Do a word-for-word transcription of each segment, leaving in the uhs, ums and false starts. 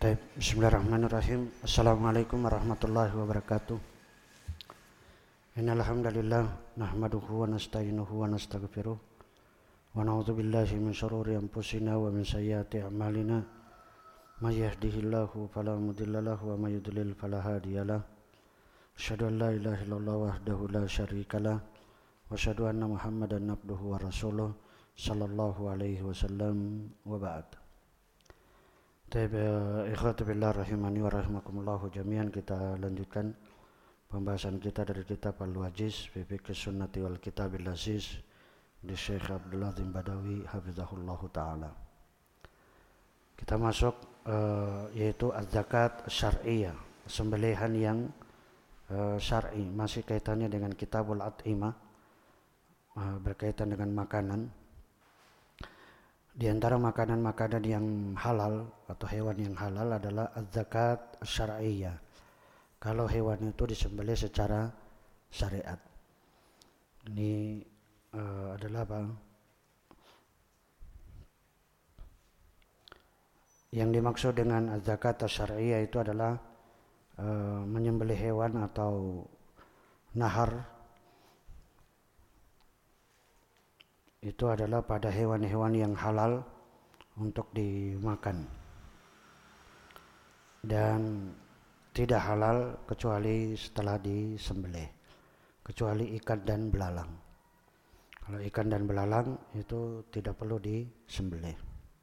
Baik, bismillahirrahmanirrahim. Assalamualaikum warahmatullahi wabarakatuh. Innal hamdalillah nahmaduhu wa nasta'inuhu wa nastaghfiruh wa na'udzu billahi min shururi anfusina wa min sayyiati a'malina. May yahdihillahu fala mudilla lahu wa may yudlil fala hadiyalah. Asyhadu an la ilaha illallah wahdahu la syarikalah wa asyhadu anna Muhammadan abduhu wa rasuluh sallallahu alaihi wasallam wa ba'd. Taib ikhwati billah rahimani wa rahimakumullah jami'an, kita lanjutkan pembahasan kita dari kitab Al-Wajiz fi Fiqh Sunnati wal Kitabil Aziz di Syekh Abdul Azim Badawi hafizahullahu taala. Kita masuk uh, yaitu az-zakat syar'iyyah, sembelihan yang uh, syar'i, masih kaitannya dengan Kitabul At'imah, uh, berkaitan dengan makanan. Di antara makanan-makanan yang halal atau hewan yang halal adalah az-zakat syar'iyyah. Kalau hewan itu disembelih secara syariat. Ini uh, adalah apa? Yang dimaksud dengan az-zakat syar'iyyah itu adalah uh, menyembelih hewan atau nahar. Itu adalah pada hewan-hewan yang halal untuk dimakan dan tidak halal kecuali setelah disembelih, kecuali ikan dan belalang. Kalau ikan dan belalang itu tidak perlu disembelih.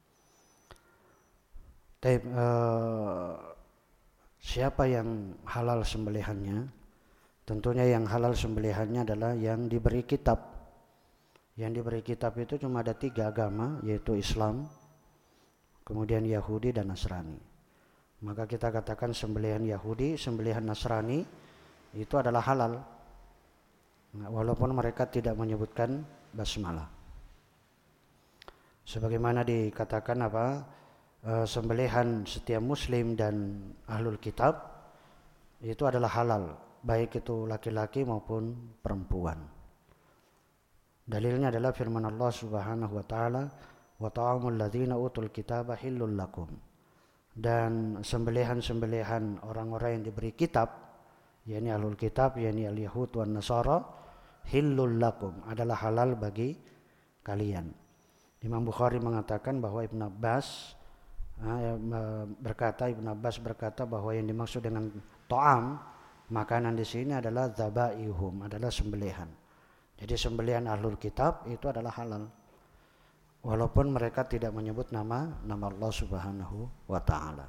Tapi eh, siapa yang halal sembelihannya? Tentunya yang halal sembelihannya adalah yang diberi kitab. Yang diberi kitab itu cuma ada tiga agama, yaitu Islam, kemudian Yahudi dan Nasrani. Maka kita katakan sembelihan Yahudi, sembelihan Nasrani itu adalah halal, nah, walaupun mereka tidak menyebutkan basmalah. Sebagaimana dikatakan apa, e, sembelihan setiap Muslim dan ahlul kitab itu adalah halal, baik itu laki-laki maupun perempuan. Dalilnya adalah firman Allah Subhanahu wa taala, wa ta'amul ladzina utul kitaba hillul lakum. Dan sembelihan-sembelihan orang-orang yang diberi kitab, yakni ahlul kitab, yakni al-yahud wan nasara, hillul lakum, adalah halal bagi kalian. Imam Bukhari mengatakan bahwa Ibn Abbas berkata Ibn Abbas berkata bahwa yang dimaksud dengan ta'am, makanan di sini adalah dzabaihum, adalah sembelihan. Jadi sembelihan ahlul kitab itu adalah halal, walaupun mereka tidak menyebut nama nama Allah Subhanahu wa taala.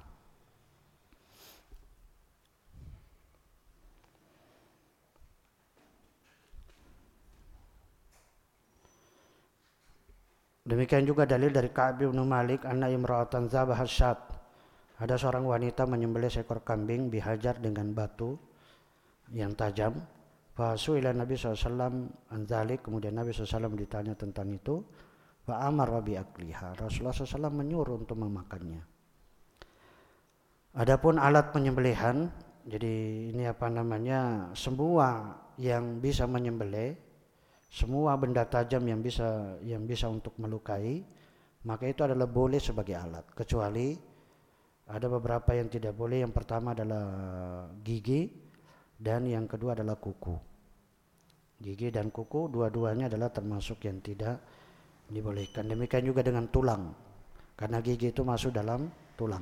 Demikian juga dalil dari Ka'ab bin Malik, anna imra'atan zabahat syat. Ada seorang wanita menyembelih seekor kambing bihajar dengan batu yang tajam. Fasu'ila Nabi shallallahu alaihi wasallam an dzalik, kemudian Nabi shallallahu alaihi wasallam ditanya tentang itu. Fa amara bi akliha, Rasulullah shallallahu alaihi wasallam menyuruh untuk memakannya. Adapun alat penyembelihan, jadi ini apa namanya, semua yang bisa menyembelih, semua benda tajam yang bisa yang bisa untuk melukai, maka itu adalah boleh sebagai alat, kecuali ada beberapa yang tidak boleh. Yang pertama adalah gigi, dan yang kedua adalah kuku. Gigi dan kuku dua-duanya adalah termasuk yang tidak dibolehkan. Demikian juga dengan tulang, karena gigi itu masuk dalam tulang.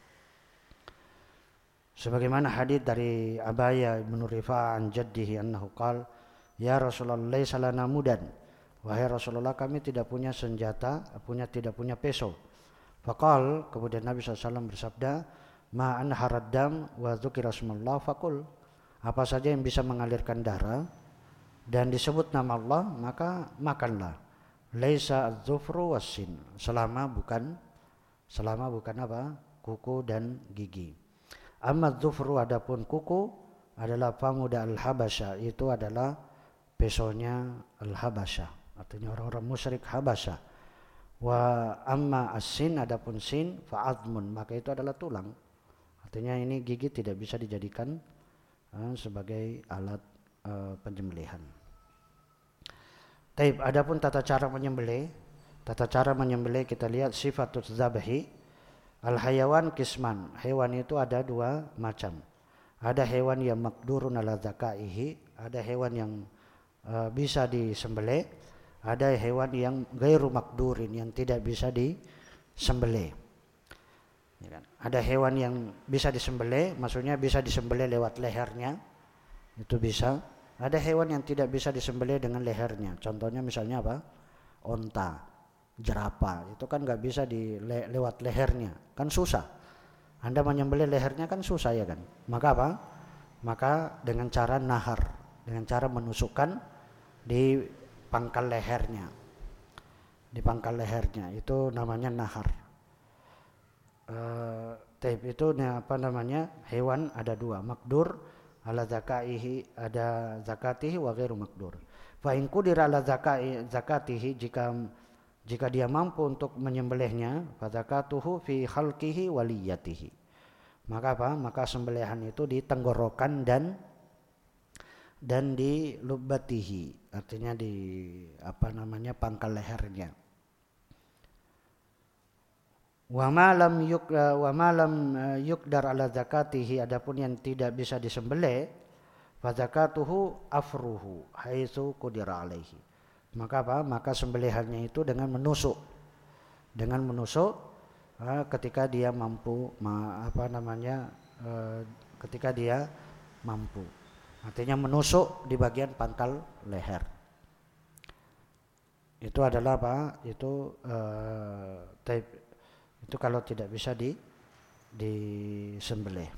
Sebagaimana hadits dari Abaya bin Rifa'ah an jaddihi annahu qala, ya Rasulullah laisa lana mudan, wahai Rasulullah kami tidak punya senjata, punya tidak punya peso. Faqal, kemudian Nabi shallallahu alaihi wasallam bersabda, ma anharad dam wa dzukira ismullah faqul, apa saja yang bisa mengalirkan darah dan disebut nama Allah, maka makanlah. Laisa az-zufru was-sin, selama bukan selama bukan apa? Kuku dan gigi. Amma az-zufru, adapun kuku, adalah pamuda al-Habasyah, itu adalah pesonya al-Habasyah, artinya orang-orang musyrik Habasyah. Wa amma as-sin, adapun sin, fa'admun, maka itu adalah tulang. Artinya ini gigi tidak bisa dijadikan uh, sebagai alat uh, penyembelihan. Taib, adapun tata cara menyembelih, tata cara menyembelih kita lihat sifatul zabahi, Al-hayawan kisman, hewan itu ada dua macam. Ada hewan yang makdurun ala zakaihi, ada hewan yang uh, bisa disembelih, ada hewan yang gairu makdurin, yang tidak bisa disembelih. Ya kan? Ada hewan yang bisa disembelih, maksudnya bisa disembelih lewat lehernya, itu bisa. Ada hewan yang tidak bisa disembelih dengan lehernya. Contohnya misalnya apa? Onta, jerapah, itu kan nggak bisa di le, lewat lehernya, kan susah. Anda menyembelih lehernya kan susah ya kan. Maka apa? Maka dengan cara nahar, dengan cara menusukkan di pangkal lehernya, di pangkal lehernya, itu namanya nahar. Uh, taib itu apa namanya? Hewan ada dua, makdur ala zakaihi, ada zakatihi wa ghairu makdur. Fa in qudira ala zakai zakatihi, jika jika dia mampu untuk menyembelihnya, fa zakatuhu fi khalqihi wa liyatihi. Maka apa? Maka sembelihan itu di tenggorokan dan dan di lubbatihi, artinya di apa namanya? Pangkal lehernya. Wa ma lam yuk wa ma lam yukdar ala zakatihi, adapun yang tidak bisa disembelih, fa zakatuhu afruhu haitsu qudira alaihi. Maka apa? Maka sembelihannya itu dengan menusuk. Dengan menusuk uh, ketika dia mampu ma, apa namanya? Uh, ketika dia mampu. Artinya menusuk di bagian pangkal leher. Itu adalah apa? Itu uh, taib. Itu kalau tidak bisa di disembelih.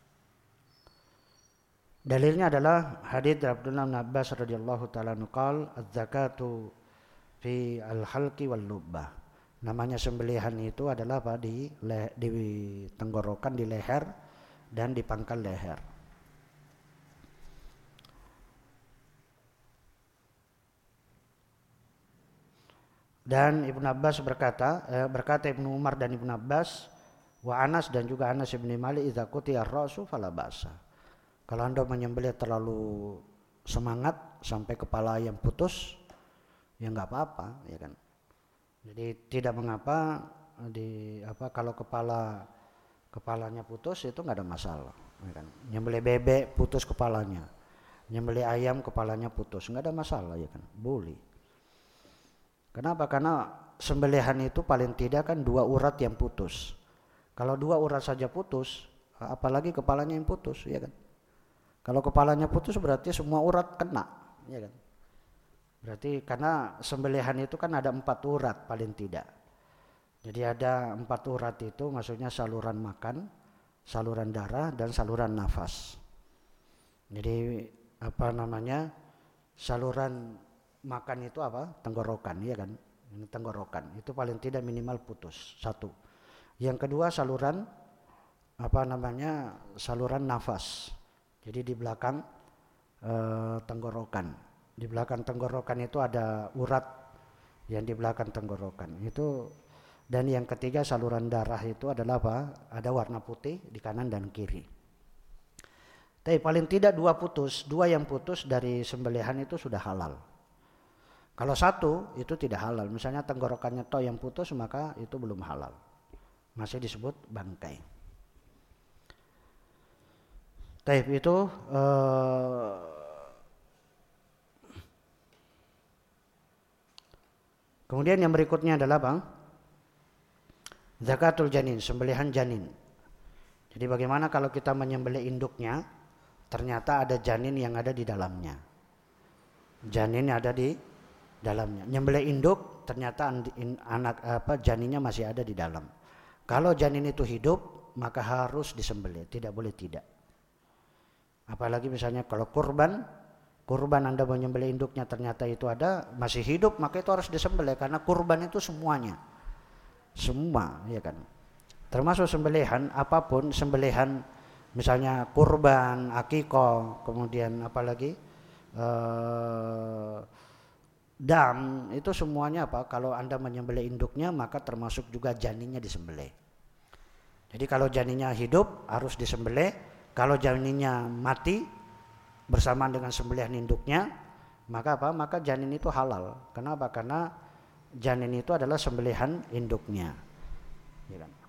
Dalilnya adalah hadits Abdullah bin Abbas radhiyallahu taala anhu qala az-zakatu fi al-halqi wal lubbah. Namanya sembelihan itu adalah apa? Di, le, di tenggorokan, di leher dan di pangkal leher. Dan Ibnu Abbas berkata, eh, berkata Ibnu Umar dan Ibnu Abbas, wa Anas dan juga Anas bin Malik, idza qutiya ar-ra'su fala ba'sa. Kalau Anda menyembelih terlalu semangat sampai kepala yang putus, ya enggak apa-apa, ya kan. Jadi tidak mengapa di apa kalau kepala kepalanya putus itu enggak ada masalah, ya kan. Nyembelih bebek putus kepalanya. Nyembelih ayam kepalanya putus, enggak ada masalah, ya kan. Boleh. Kenapa? Karena sembelihan itu paling tidak kan dua urat yang putus. Kalau dua urat saja putus, apalagi kepalanya yang putus, ya kan? Kalau kepalanya putus berarti semua urat kena, ya kan? Berarti karena sembelihan itu kan ada empat urat paling tidak. Jadi ada empat urat itu, maksudnya saluran makan, saluran darah, dan saluran nafas. Jadi apa namanya? Saluran makan itu apa? Tenggorokan, ya kan? Ini tenggorokan. Itu paling tidak minimal putus. Satu. Yang kedua saluran apa namanya? Saluran nafas. Jadi di belakang e, tenggorokan. Di belakang tenggorokan itu ada urat yang di belakang tenggorokan. Itu, dan yang ketiga saluran darah itu adalah apa? Ada warna putih di kanan dan kiri. Tapi paling tidak dua putus, dua yang putus dari sembelihan itu sudah halal. Kalau satu itu tidak halal, misalnya tenggorokannya toh yang putus, maka itu belum halal, masih disebut bangkai. Taib itu eh, kemudian yang berikutnya adalah bang, zakatul janin, sembelihan janin. Jadi bagaimana kalau kita menyembelih induknya, ternyata ada janin yang ada di dalamnya. Janin ada di dalamnya. Nyembelih induk ternyata anak apa janinnya masih ada di dalam. Kalau janin itu hidup maka harus disembelih, tidak boleh tidak. Apalagi misalnya kalau kurban, kurban Anda menyembelih induknya ternyata itu ada masih hidup, maka itu harus disembelih karena kurban itu semuanya. Semua, ya kan. Termasuk sembelihan apapun, sembelihan misalnya kurban, akikah, kemudian apalagi eh dam, itu semuanya apa? Kalau Anda menyembelih induknya maka termasuk juga janinnya disembelih. Jadi kalau janinnya hidup harus disembelih, kalau janinnya mati bersamaan dengan sembelihan induknya, maka apa? Maka janin itu halal. Kenapa? Karena janin itu adalah sembelihan induknya. Ya kan?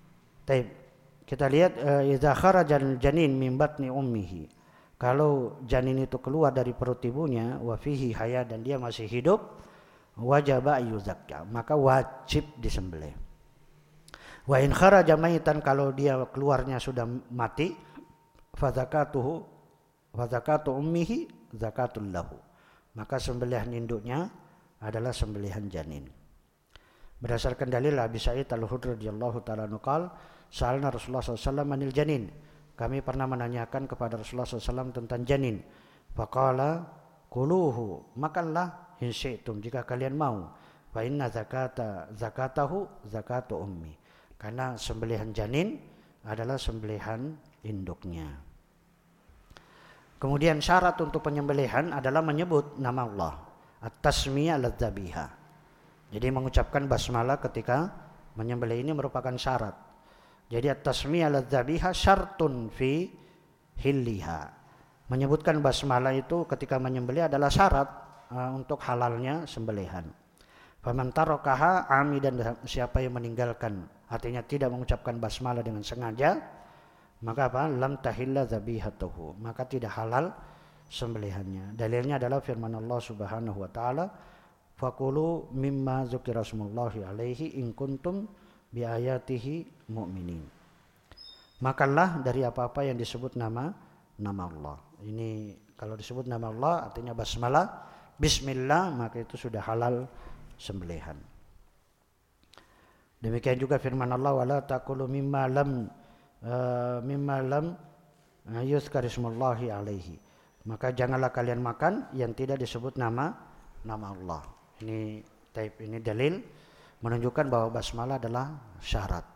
Taib. Kita lihat idza kharajal janin min batni ummihi. Kalau janin itu keluar dari perut ibunya wa fihi haya dan dia masih hidup, wajaba yuzakka, maka wajib disembelih. Wa in kharaja maitan, kalau dia keluarnya sudah mati, fa zakatuhu fa zakatu ummihi zakatul lahu, maka sembelihan induknya adalah sembelihan janin. Berdasarkan dalil Abi Sa'id Al-Khudri radhiyallahu taala anhu qala sa'alna Rasulullah sallallahu alaihi wasallam anil janin, kami pernah menanyakan kepada Rasulullah sallallahu alaihi wasallam tentang janin. Faqala kuluhu, makanlah in syi'tum, jika kalian mau. Fa inna zakata zakatahu zakatu ummi, karena sembelihan janin adalah sembelihan induknya. Kemudian syarat untuk penyembelihan adalah menyebut nama Allah, at-tasmiyah ladzabiha. Jadi mengucapkan basmalah ketika menyembelih ini merupakan syarat. Jadi at-tasmiyah ladzabiha syartun fi hilliha. Menyebutkan basmalah itu ketika menyembelih adalah syarat uh, untuk halalnya sembelihan. Faman tarakaha amidan, siapa yang meninggalkan, artinya tidak mengucapkan basmalah dengan sengaja, maka apa? Lam tahilla dzabihatuhu, maka tidak halal sembelihannya. Dalilnya adalah firman Allah Subhanahu wa taala, faqulu mimma dzukira smullahi alaihi in kuntum bi ayatihi mu'minin. Makanlah dari apa-apa yang disebut nama nama Allah. Ini kalau disebut nama Allah artinya basmalah, bismillah, maka itu sudah halal sembelihan. Demikian juga firman Allah, wala taqulu mimma lam uh, mimma lam uh, yuzkar ismullahi alaihi. Maka janganlah kalian makan yang tidak disebut nama nama Allah. Ini taib, ini dalil menunjukkan bahwa basmalah adalah syarat.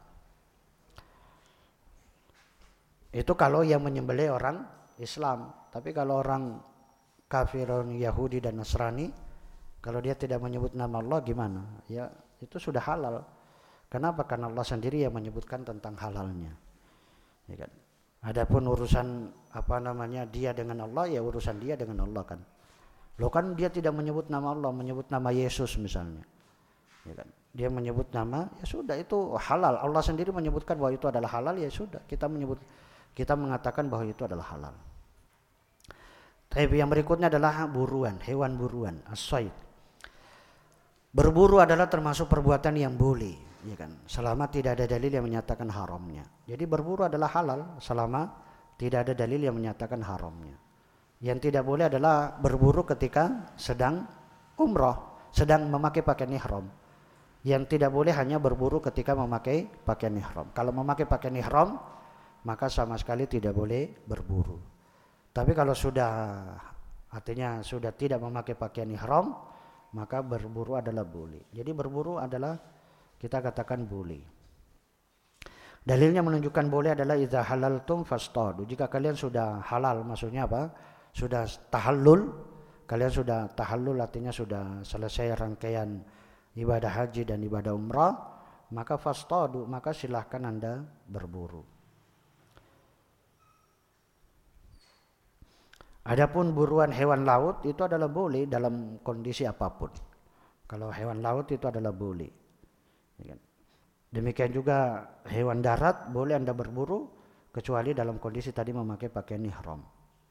Itu kalau yang menyembelih orang Islam. Tapi kalau orang kafirun Yahudi dan Nasrani, kalau dia tidak menyebut nama Allah gimana? Ya itu sudah halal. Kenapa? Karena Allah sendiri yang menyebutkan tentang halalnya. Ya kan? Adapun urusan apa namanya dia dengan Allah, ya urusan dia dengan Allah kan. Loh kan dia tidak menyebut nama Allah, menyebut nama Yesus misalnya. Ya kan? Dia menyebut nama, ya sudah itu halal. Allah sendiri menyebutkan bahwa itu adalah halal, ya sudah kita menyebut, kita mengatakan bahwa itu adalah halal. Tapi yang berikutnya adalah buruan, hewan buruan, as-sayd. Berburu adalah termasuk perbuatan yang boleh, ya kan? Selama tidak ada dalil yang menyatakan haramnya. Jadi berburu adalah halal selama tidak ada dalil yang menyatakan haramnya. Yang tidak boleh adalah berburu ketika sedang umrah, sedang memakai pakaian ihram. Yang tidak boleh hanya berburu ketika memakai pakaian ihram. Kalau memakai pakaian ihram, maka sama sekali tidak boleh berburu. Tapi kalau sudah, artinya sudah tidak memakai pakaian ihram, maka berburu adalah boleh. Jadi berburu adalah kita katakan boleh. Dalilnya menunjukkan boleh adalah idza halaltum fastadu. Jika kalian sudah halal, maksudnya apa? Sudah tahallul, kalian sudah tahallul artinya sudah selesai rangkaian ibadah haji dan ibadah umrah, maka fastadu, maka silahkan Anda berburu. Adapun buruan hewan laut itu adalah boleh dalam kondisi apapun. Kalau hewan laut itu adalah boleh. Demikian juga hewan darat boleh Anda berburu kecuali dalam kondisi tadi memakai pakaian ihram.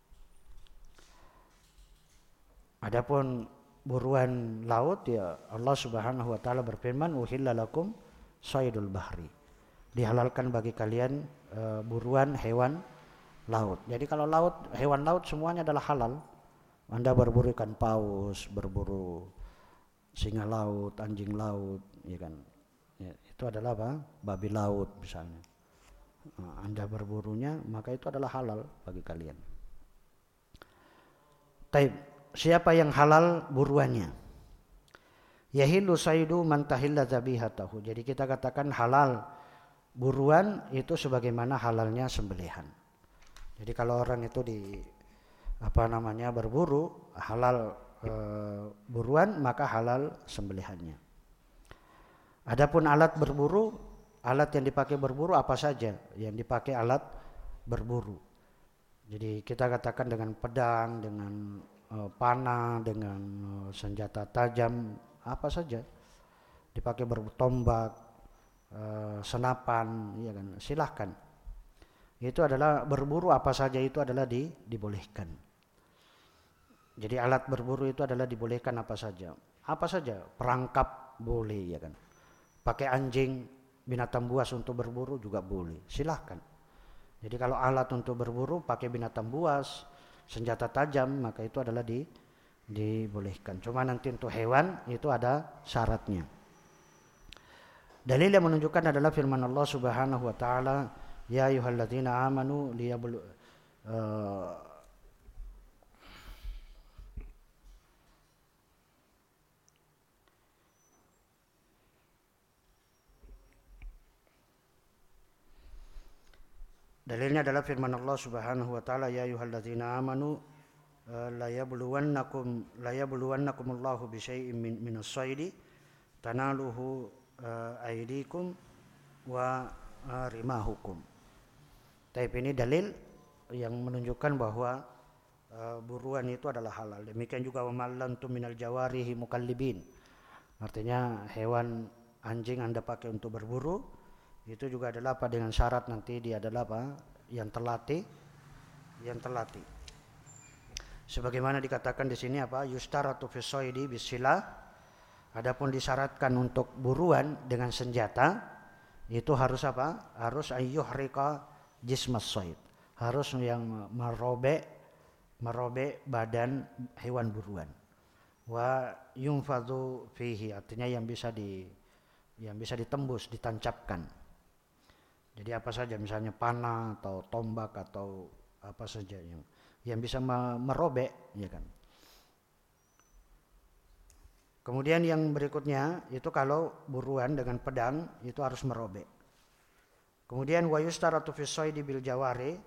Adapun buruan laut, ya Allah Subhanahu wa taala berfirman, uhilla lakum saydul bahri. Dihalalkan bagi kalian uh, buruan hewan laut. Jadi kalau laut, hewan laut semuanya adalah halal. Anda berburu ikan paus, berburu singa laut, anjing laut, ya kan. Ya, itu adalah apa? Babi laut misalnya. Nah, Anda berburunya, maka itu adalah halal bagi kalian. Taib, siapa yang halal buruannya? Yahillu saydu man tahilla zabihatahu. Jadi kita katakan halal buruan itu sebagaimana halalnya sembelihan. Jadi kalau orang itu di apa namanya berburu halal e, buruan, maka halal sembelihannya. Adapun alat berburu, alat yang dipakai berburu apa saja yang dipakai alat berburu. Jadi kita katakan dengan pedang, dengan e, panah, dengan e, senjata tajam, apa saja dipakai bertombak, uh, senapan, ya kan, silahkan. Itu adalah berburu apa saja itu adalah di, dibolehkan. Jadi alat berburu itu adalah dibolehkan apa saja. Apa saja, perangkap boleh, ya kan. Pakai anjing, binatang buas untuk berburu juga boleh, silahkan. Jadi kalau alat untuk berburu pakai binatang buas, senjata tajam, maka itu adalah di, dibolehkan. Cuma nanti untuk hewan itu ada syaratnya. Dalil yang menunjukkan adalah firman Allah Subhanahu wa taala, ya ayyuhalladzina amanu liyablu uh, Dalilnya adalah firman Allah Subhanahu wa taala, ya ayyuhalladzina amanu la yabluwannakum la yabluwannakumullahu bisyai'in min minas shaidi tanaluhu aydikum wa rimahukum. Tapi ini dalil yang menunjukkan bahwa uh, buruan itu adalah halal. Demikian juga wa mallantum minal jawarihi mukallibin. Artinya hewan anjing Anda pakai untuk berburu itu juga adalah apa, dengan syarat nanti dia adalah apa, yang terlatih, yang terlatih. Sebagaimana dikatakan di sini apa, yustaratu fi shaidi bisilah. Adapun disyaratkan untuk buruan dengan senjata itu harus apa? Harus ayyuhrika jismas shaid. Harus yang merobek merobek badan hewan buruan. Wa yunfadhu fihi, artinya yang bisa di yang bisa ditembus, ditancapkan. Jadi apa saja, misalnya panah atau tombak atau apa saja yang yang bisa merobek, ya kan. Kemudian yang berikutnya itu kalau buruan dengan pedang itu harus merobek. Kemudian wa yustaratu fi shaidi bil jawari,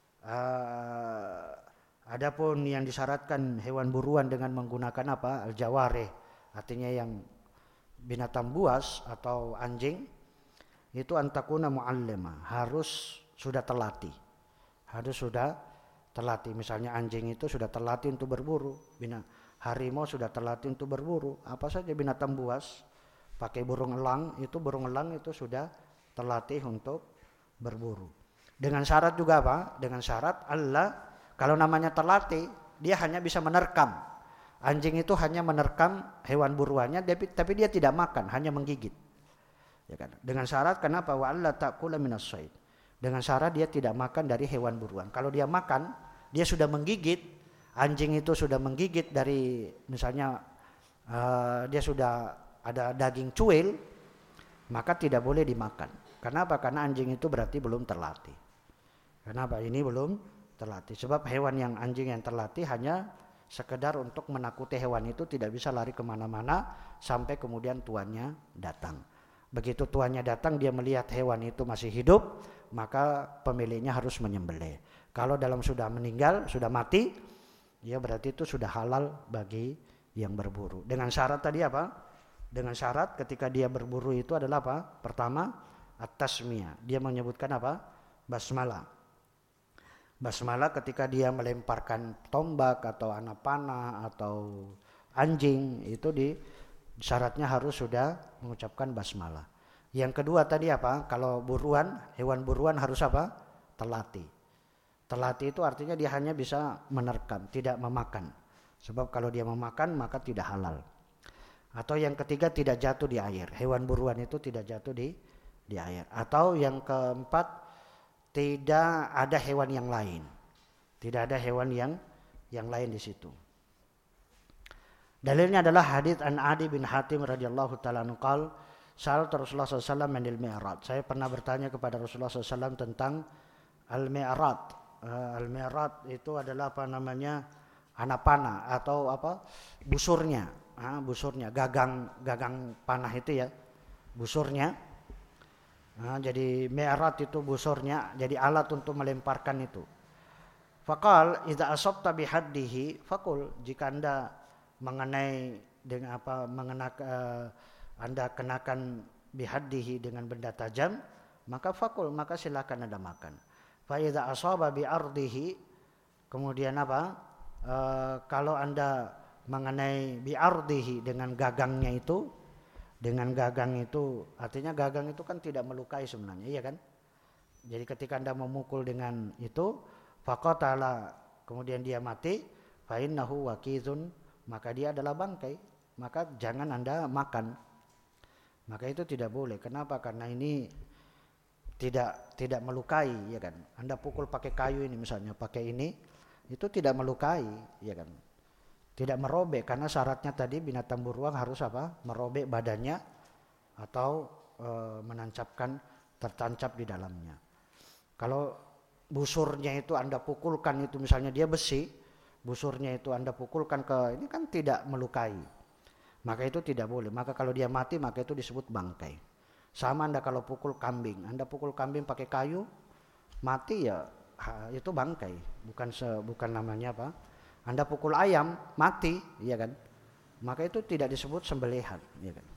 uh, adapun yang disyaratkan hewan buruan dengan menggunakan apa, al jawari, artinya yang binatang buas atau anjing, itu antakuna muallima, harus sudah terlatih. Harus sudah terlatih. Misalnya anjing itu sudah terlatih untuk berburu, bina harimau sudah terlatih untuk berburu. Apa saja binatang buas, pakai burung elang, itu burung elang itu sudah terlatih untuk berburu. Dengan syarat juga apa? Dengan syarat Allah, kalau namanya terlatih, dia hanya bisa menerkam. Anjing itu hanya menerkam hewan buruannya, tapi dia tidak makan, hanya menggigit. Ya kan? Dengan syarat kenapa? Wa alla ta'kula minas shaid. Dengan syarat dia tidak makan dari hewan buruan. Kalau dia makan, dia sudah menggigit, anjing itu sudah menggigit dari misalnya uh, dia sudah ada daging cuil, maka tidak boleh dimakan. Kenapa? Karena anjing itu berarti belum terlatih. Kenapa? Ini belum terlatih. Sebab hewan yang anjing yang terlatih hanya sekedar untuk menakuti hewan itu, tidak bisa lari kemana-mana sampai kemudian tuannya datang. Begitu tuannya datang, dia melihat hewan itu masih hidup, maka pemiliknya harus menyembelih. Kalau dalam sudah meninggal, sudah mati, ya berarti itu sudah halal bagi yang berburu. Dengan syarat tadi apa? Dengan syarat ketika dia berburu itu adalah apa? Pertama, at-tasmiyah. Dia menyebutkan apa? Basmalah. Basmalah ketika dia melemparkan tombak atau anak panah atau anjing, itu di syaratnya harus sudah mengucapkan basmalah. Yang kedua tadi apa? Kalau buruan, hewan buruan harus apa? Terlatih. Terlatih itu artinya dia hanya bisa menerkam, tidak memakan. Sebab kalau dia memakan maka tidak halal. Atau yang ketiga, tidak jatuh di air. Hewan buruan itu tidak jatuh di di air. Atau yang keempat, tidak ada hewan yang lain. Tidak ada hewan yang yang lain di situ. Dalilnya adalah hadits an Adi bin Hatim radhiyallahu taala anhu qala sa'altu Rasulullah sallallahu alaihi wasallam anil mi'raj. Saya pernah bertanya kepada Rasulullah sallallahu alaihi wasallam tentang al-mi'raj. Uh, al-mi'raj itu adalah apa namanya? Anak panah atau apa? Busurnya, uh, busurnya, gagang gagang panah itu ya. Busurnya. Uh, jadi mi'raj itu busurnya, jadi alat untuk melemparkan itu. Faqal idza asabta bihaddihi faqul, jika Anda mengenai dengan apa mengenak uh, Anda kenakan bihaddihi dengan benda tajam, maka fakul, maka silakan Anda makan. Fa idza asaba bi ardihi, kemudian apa? Uh, kalau Anda mengenai bi ardihi dengan gagangnya itu, Dengan gagang itu, artinya gagang itu kan tidak melukai sebenarnya, iya kan? Jadi ketika Anda memukul dengan itu, faqatala, kemudian dia mati, fa innahu waqizun, maka dia adalah bangkai, maka jangan Anda makan. Maka itu tidak boleh. Kenapa? Karena ini tidak tidak melukai, ya kan? Anda pukul pakai kayu ini misalnya, pakai ini, itu tidak melukai, ya kan? Tidak merobek, karena syaratnya tadi binatang buruan harus apa? Merobek badannya atau e, menancapkan, tertancap di dalamnya. Kalau busurnya itu Anda pukulkan, itu misalnya dia besi, busurnya itu Anda pukulkan ke ini kan tidak melukai, maka itu tidak boleh. Maka kalau dia mati, maka itu disebut bangkai. Sama Anda kalau pukul kambing, Anda pukul kambing pakai kayu, mati ya itu bangkai, bukan se, bukan namanya apa? Anda pukul ayam mati, ya kan? Maka itu tidak disebut sembelihan, ya kan?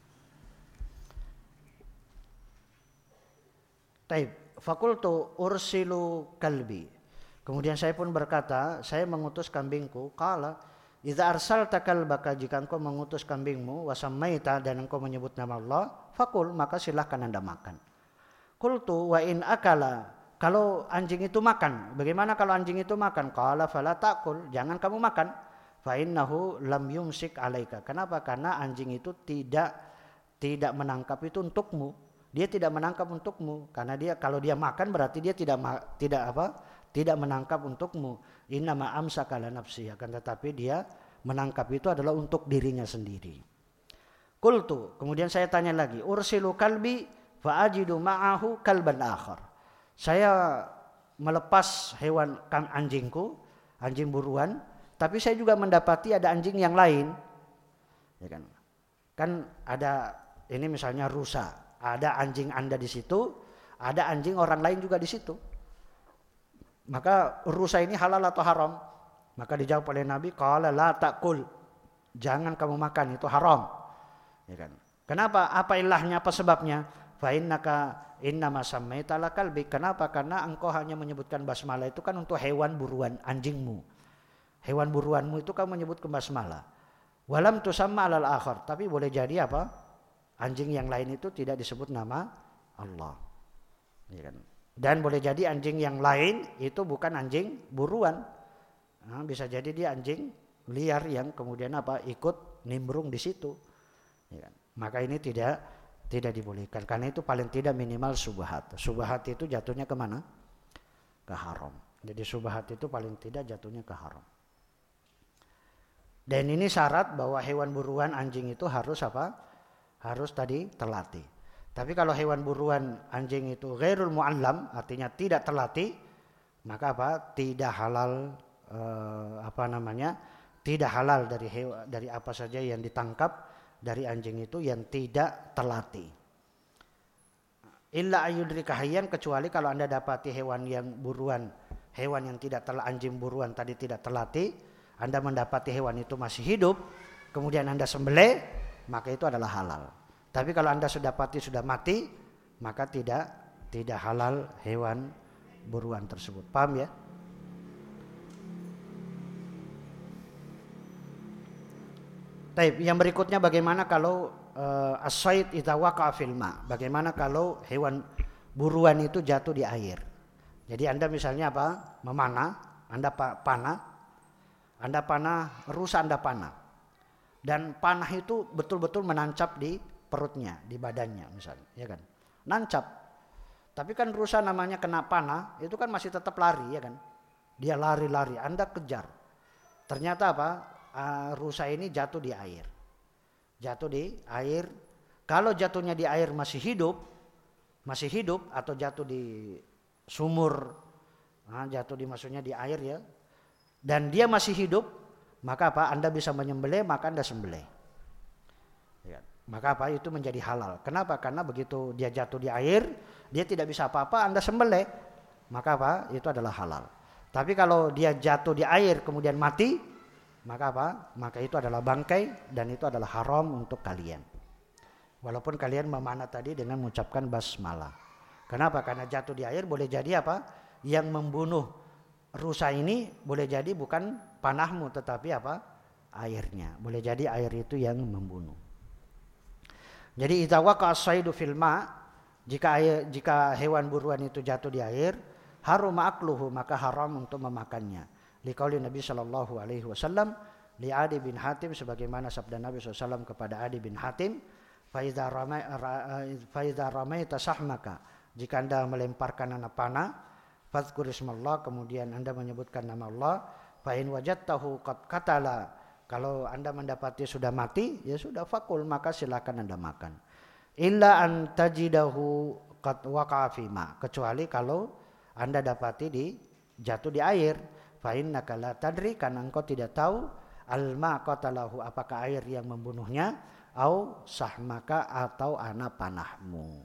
Taib, fakultu ursilu kalbi. Kemudian saya pun berkata, saya mengutus kambingku. Qala, idza arsalta kalbaka, jika engkau mengutus kambingmu, wasammaita, dan engkau menyebut nama Allah, fakul, maka silahkan Anda makan. Qultu wa in akala, kalau anjing itu makan, bagaimana kalau anjing itu makan? Qala fala ta'kul, jangan kamu makan. Fa innahu lam yumsik alaika. Kenapa? Karena anjing itu tidak tidak menangkap itu untukmu. Dia tidak menangkap untukmu, karena dia kalau dia makan berarti dia tidak tidak apa? Tidak menangkap untukmu. Innama amsaka ala nafsi, akan tetapi dia menangkap itu adalah untuk dirinya sendiri. Qultu, kemudian saya tanya lagi, ursilu kalbi fa ajidu ma'ahu kalban akhar. Saya melepas hewan anjingku, anjing buruan, tapi saya juga mendapati ada anjing yang lain, ya kan? Kan ada ini misalnya rusa, ada anjing Anda di situ, ada anjing orang lain juga di situ. Maka rusa ini halal atau haram? Maka dijawab oleh Nabi, qala la ta'kul, jangan kamu makan, itu haram, ya kan? Kenapa? Apa ilahnya? Apa sebabnya? Fa innaka innama sammaita la kalbi. Kenapa? Karena engkau hanya menyebutkan basmalah itu kan untuk hewan buruan anjingmu. Hewan buruanmu itu kamu menyebut ke basmalah. Walam tusamma alal akhar, tapi boleh jadi apa? Anjing yang lain itu tidak disebut nama Allah. Ya kan? Dan boleh jadi anjing yang lain itu bukan anjing buruan. Nah, bisa jadi dia anjing liar yang kemudian apa? Ikut nimbrung di situ. Ya kan? Maka ini tidak tidak dibolehkan, karena itu paling tidak minimal subhat. Subhat itu jatuhnya kemana? Ke haram. Jadi subhat itu paling tidak jatuhnya ke haram. Dan ini syarat bahwa hewan buruan anjing itu harus apa? Harus tadi terlatih. Tapi kalau hewan buruan anjing itu ghairul mu'allam, artinya tidak terlatih, maka apa? Tidak halal eh, apa namanya? Tidak halal dari hewan, dari apa saja yang ditangkap dari anjing itu yang tidak terlatih. Illa ayyudrika hayyan, kecuali kalau Anda dapati hewan yang buruan, hewan yang tidak terlatih, anjing buruan tadi tidak terlatih, Anda mendapati hewan itu masih hidup, kemudian Anda sembelih, maka itu adalah halal. Tapi kalau Anda sudah dapati sudah mati, maka tidak tidak halal hewan buruan tersebut. Paham ya? Taib, yang berikutnya bagaimana kalau uh, as-sayd idza waqa'a fil ma? Bagaimana kalau hewan buruan itu jatuh di air? Jadi Anda misalnya apa? Memanah, Anda panah, Anda panah, rusa Anda panah. Dan panah itu betul-betul menancap di perutnya, di badannya misalnya, ya kan? Nancap. Tapi kan rusa namanya kena panah, itu kan masih tetap lari, ya kan? Dia lari-lari, Anda kejar. Ternyata apa? Uh, rusa ini jatuh di air. Jatuh di air. Kalau jatuhnya di air masih hidup, masih hidup atau jatuh di sumur, nah, jatuh di maksudnya di air ya. Dan dia masih hidup, maka apa? Anda bisa menyembelih, maka Anda sembelih. Ya. Maka apa? Itu menjadi halal. Kenapa? Karena begitu dia jatuh di air, dia tidak bisa apa-apa, Anda sembelih. Maka apa? Itu adalah halal. Tapi kalau dia jatuh di air kemudian mati, maka apa? Maka itu adalah bangkai dan itu adalah haram untuk kalian. Walaupun kalian memanah tadi dengan mengucapkan basmalah. Kenapa? Karena jatuh di air boleh jadi apa? Yang membunuh rusa ini boleh jadi bukan panahmu tetapi apa? Airnya. Boleh jadi air itu yang membunuh. Jadi idza waqa'a as-saidu fil ma', jika air, jika hewan buruan itu jatuh di air, harum akluhu, maka haram untuk memakannya. Liqauli Nabi sallallahu alaihi wasallam li Adi bin Hatim, sebagaimana sabda Nabi sallallahu alaihi wasallam kepada Adi bin Hatim, fa idza ramai fa idza ramaita sahmaka, jika Anda melemparkan anak panah, fadhkur ismallah, kemudian Anda menyebutkan nama Allah, fa in wajadtahu qad qatala, kalau Anda mendapati sudah mati, ya sudah fakul, maka silakan Anda makan. Illa an tajidahu qad waqa'a fi ma, kecuali kalau Anda dapati di jatuh di air, fa innaka la tadri, karena engkau tidak tahu al-ma qatalahu, apakah air yang membunuhnya, au sahmaka, atau anak panahmu.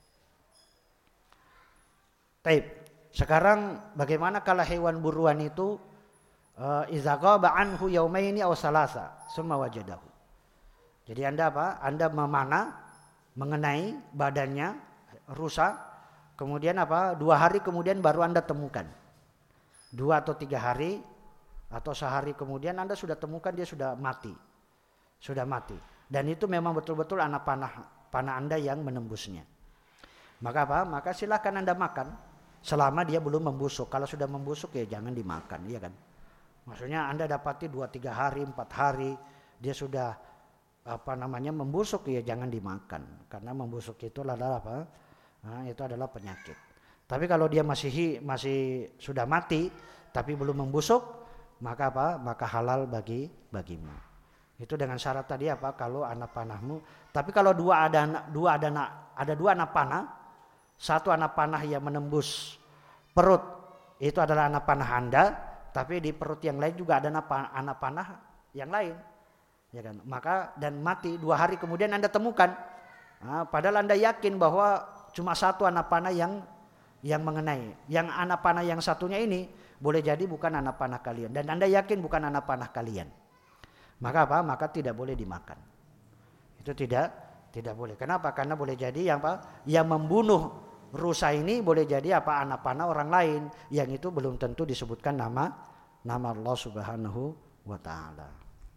Taib. Sekarang bagaimana kalau hewan buruan itu uh, idza ghaba anhu yaumaini aw salasa summa wajadahu. Jadi Anda apa? Anda memanah mengenai badannya rusak, kemudian apa? Dua hari kemudian baru Anda temukan. Dua atau tiga hari atau sehari kemudian Anda sudah temukan dia sudah mati. Sudah mati. Dan itu memang betul-betul anak panah panah Anda yang menembusnya. Maka apa? Maka silakan Anda makan selama dia belum membusuk. Kalau sudah membusuk ya jangan dimakan, iya kan? Maksudnya Anda dapati dua tiga hari, empat hari dia sudah apa namanya membusuk, ya jangan dimakan, karena membusuk itu adalah apa? Nah, itu adalah penyakit. Tapi kalau dia masih masih sudah mati tapi belum membusuk, maka apa? Maka halal bagi bagimu. Itu dengan syarat tadi apa? Kalau anak panahmu. Tapi kalau dua ada dua ada ada dua anak panah, satu anak panah yang menembus perut, itu adalah anak panah Anda, tapi di perut yang lain juga ada anak panah yang lain, ya kan? Maka dan mati dua hari kemudian Anda temukan, nah, padahal Anda yakin bahwa cuma satu anak panah yang yang mengenai, yang anak panah yang satunya ini boleh jadi bukan anak panah kalian, dan Anda yakin bukan anak panah kalian, maka apa? Maka tidak boleh dimakan. Itu tidak tidak boleh. Kenapa? Karena boleh jadi yang apa? Yang membunuh rusa ini boleh jadi apa? Anak panah orang lain, yang itu belum tentu disebutkan nama nama Allah Subhanahu wa taala.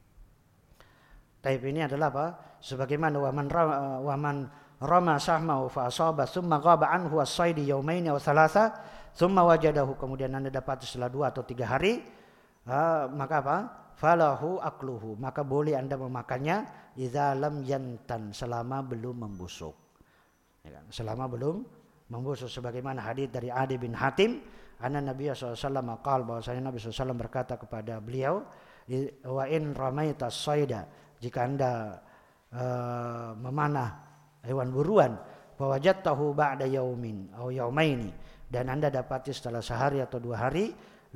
Taib ini adalah apa? Sebagaimana waman waman rama sahmahu fa asaba thumma ghaba anhu as-sayd yawmayn aw thalatha thumma wajadahu, kemudian Anda dapat setelah dua atau tiga hari, uh, maka apa? Falahu akluhu, maka boleh Anda memakannya idza lam yantan, selama belum membusuk, ya kan? Selama belum membusuk, sebagaimana hadis dari Adi bin Hatim, anna Nabi sallallahu alaihi wasallam qaal, bahwasanya Nabi sallallahu alaihi wasallam berkata kepada beliau, wa in ramaita sayda, jika Anda uh, memanah hewan buruan, fawajadtahu ba'da yaumin aw yaumaini, dan Anda dapati setelah sehari atau dua hari,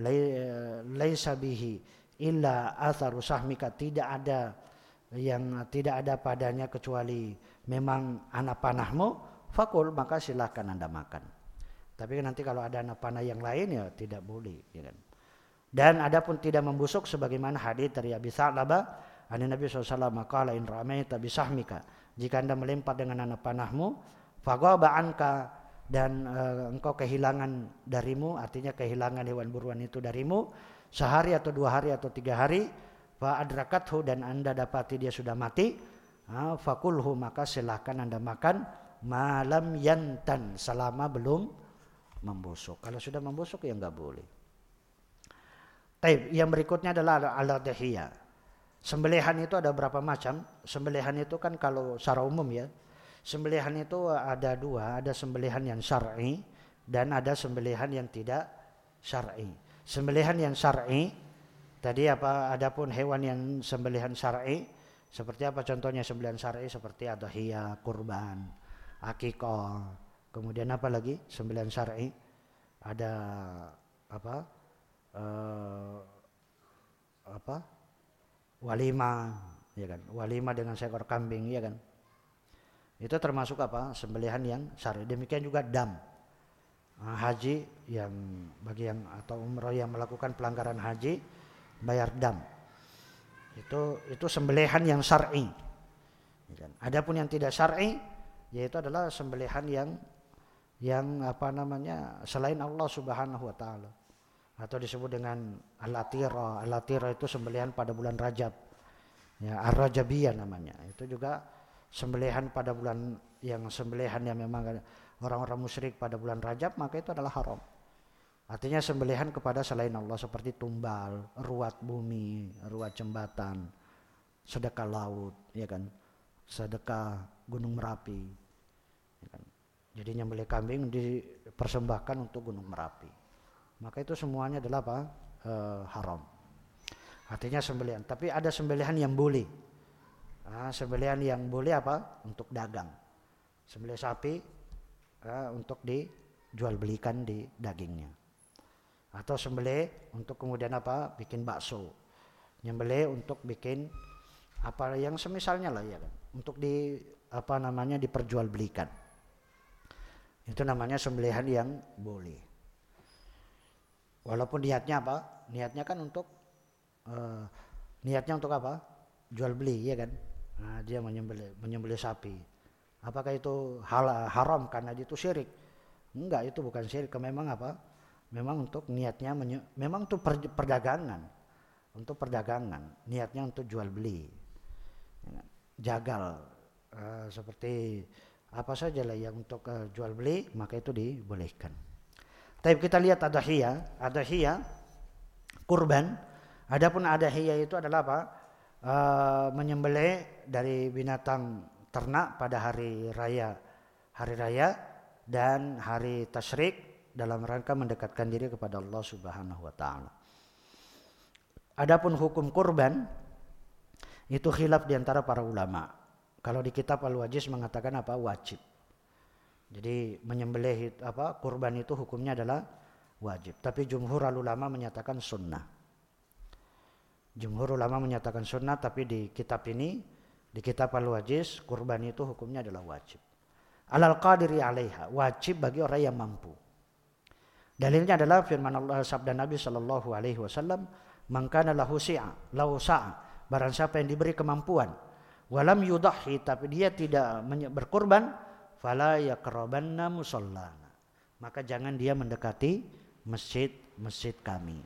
laisa bihi illa atharu sahmika, tidak ada yang tidak ada padanya kecuali memang anak panahmu, fakul, maka silakan Anda makan. Tapi nanti kalau ada anak panah yang lain ya tidak boleh, ya kan? Dan adapun tidak membusuk sebagaimana hadis dari Abi Sa'labah, an Nabi sallallahu alaihi wasallam qala in ramaita bisahmika, jika Anda melempar dengan anak panahmu, faghaba anka, dan uh, engkau kehilangan darimu, artinya kehilangan hewan buruan itu darimu sehari atau dua hari atau tiga hari, fa adrakathu, dan Anda dapati dia sudah mati, ha, fakulhu, maka silakan Anda makan, malam yantan, selama belum membusuk. Kalau sudah membusuk ya enggak boleh. Taib, yang berikutnya adalah al-adhiyah. Sembelihan itu ada berapa macam? Sembelihan itu kan kalau secara umum ya, sembelihan itu ada dua, ada sembelihan yang syar'i dan ada sembelihan yang tidak syar'i. Sembelihan yang syar'i tadi apa? Adapun hewan yang sembelihan syar'i seperti apa contohnya? Sembelihan syar'i seperti adhiyah, kurban, akikah. Kemudian apa lagi? Sembelihan syar'i ada apa? Uh, apa? Walimah, ya kan? Walimah dengan seekor kambing, ya kan? Itu termasuk apa? Sembelihan yang syar'i. Demikian juga dam. Haji yang bagi yang atau umrah yang melakukan pelanggaran haji bayar dam, itu itu sembelihan yang syar'i. Adapun yang tidak syar'i yaitu adalah sembelihan yang yang apa namanya selain Allah Subhanahu wa taala, atau disebut dengan al-atira. Al-atira itu sembelihan pada bulan Rajab, ya, ar-rajabiyah namanya. Itu juga sembelihan pada bulan yang sembelihan yang memang orang-orang musyrik pada bulan Rajab, maka itu adalah haram. Artinya sembelihan kepada selain Allah seperti tumbal, ruat bumi, ruat jembatan, sedekah laut, ya kan, sedekah gunung Merapi, ya kan. Jadi nyembelih kambing dipersembahkan untuk gunung Merapi, maka itu semuanya adalah apa? E, haram. Artinya sembelihan. Tapi ada sembelihan yang boleh. Nah, sembelihan yang boleh apa? Untuk dagang. Sembelih sapi uh, untuk dijual belikan di dagingnya. Atau sembelih untuk kemudian apa? Bikin bakso. Nyembelih untuk bikin apa yang semisalnya lah ya kan. Untuk di apa namanya diperjualbelikan. Itu namanya sembelihan yang boleh. Walaupun niatnya apa? Niatnya kan untuk uh, niatnya untuk apa? Jual beli, ya kan? Nah, dia menyembelih menyembelih sapi. Apakah itu hal haram karena itu syirik? Enggak, itu bukan syirik. Memang apa? Memang untuk niatnya menye, memang untuk perdagangan. Untuk perdagangan, niatnya untuk jual beli. Jagal uh, seperti apa saja lah yang untuk uh, jual beli, maka itu dibolehkan. Tapi kita lihat adahiyah, adahiyah kurban. Adapun adahiyah itu adalah apa? Uh, menyembelih dari binatang ternak pada hari raya, hari raya dan hari tasyrik dalam rangka mendekatkan diri kepada Allah Subhanahu wa taala. Adapun hukum kurban itu khilaf di antara para ulama. Kalau di kitab Al-Wajiz mengatakan apa? Wajib. Jadi menyembelih apa? Kurban itu hukumnya adalah wajib. Tapi jumhur ulama menyatakan sunnah. Jumhur ulama menyatakan sunnah, tapi di kitab ini, di kitab Al-Wajiz, kurban itu hukumnya adalah wajib. Alal qadiri alaiha, wajib bagi orang yang mampu. Dalilnya adalah firman Allah, sabda Nabi sallallahu alaihi wasallam, "Man kana lahu si'a, lahu sa'a." Barang siapa yang diberi kemampuan, walam yudahi, tapi dia tidak berkurban, fala yaqrabanna musallana. Maka jangan dia mendekati masjid-masjid kami.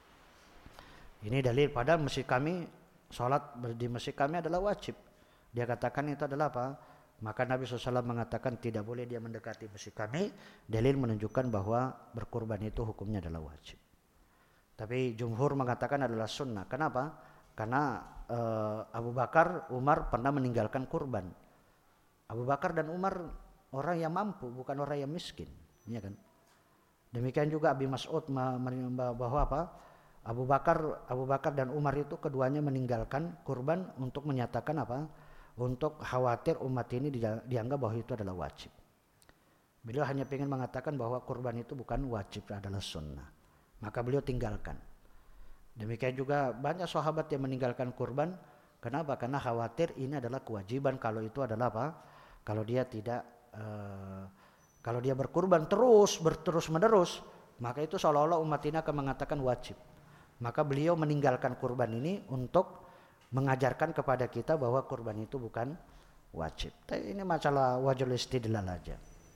Ini dalil pada masjid kami, sholat di masjid kami adalah wajib. Dia katakan itu adalah apa? Maka Nabi shallallahu alaihi wasallam mengatakan tidak boleh dia mendekati masjid kami. Dalil menunjukkan bahwa berkurban itu hukumnya adalah wajib. Tapi jumhur mengatakan adalah sunnah. Kenapa? Karena e, Abu Bakar, Umar pernah meninggalkan kurban. Abu Bakar dan Umar orang yang mampu, bukan orang yang miskin, ya kan? Demikian juga Abi Mas'ud bahwa apa? Abu Bakar, Abu Bakar dan Umar itu keduanya meninggalkan kurban untuk menyatakan apa? Untuk khawatir umat ini dianggap bahwa itu adalah wajib. Beliau hanya ingin mengatakan bahwa kurban itu bukan wajib, adalah sunnah. Maka beliau tinggalkan. Demikian juga banyak sahabat yang meninggalkan kurban. Kenapa? Karena khawatir ini adalah kewajiban. Kalau itu adalah apa? Kalau dia tidak, uh, kalau dia berkurban terus, berterus menerus, maka itu seolah-olah umat ini akan mengatakan wajib. Maka beliau meninggalkan kurban ini untuk mengajarkan kepada kita bahwa kurban itu bukan wajib. Tapi ini masalah wajul istidlal aja.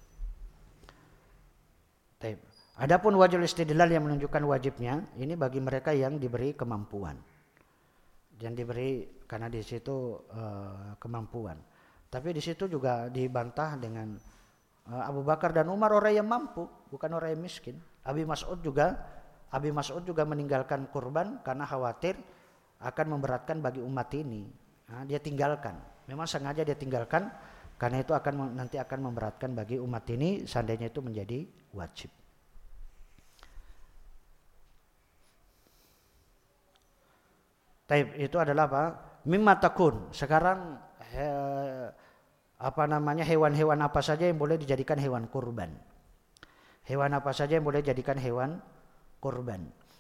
Tapi adapun wajul istidlal yang menunjukkan wajibnya, ini bagi mereka yang diberi kemampuan. Dan diberi karena di situ uh, kemampuan. Tapi di situ juga dibantah dengan uh, Abu Bakar dan Umar orang yang mampu, bukan orang yang miskin. Abi Mas'ud juga Abi Mas'ud juga meninggalkan kurban karena khawatir akan memberatkan bagi umat ini. Nah, dia tinggalkan. Memang sengaja dia tinggalkan karena itu akan nanti akan memberatkan bagi umat ini seandainya itu menjadi wajib. Taib itu adalah apa? Mimma takun. Sekarang he, apa namanya hewan-hewan apa saja yang boleh dijadikan hewan kurban? Hewan apa saja yang boleh dijadikan hewan kurban?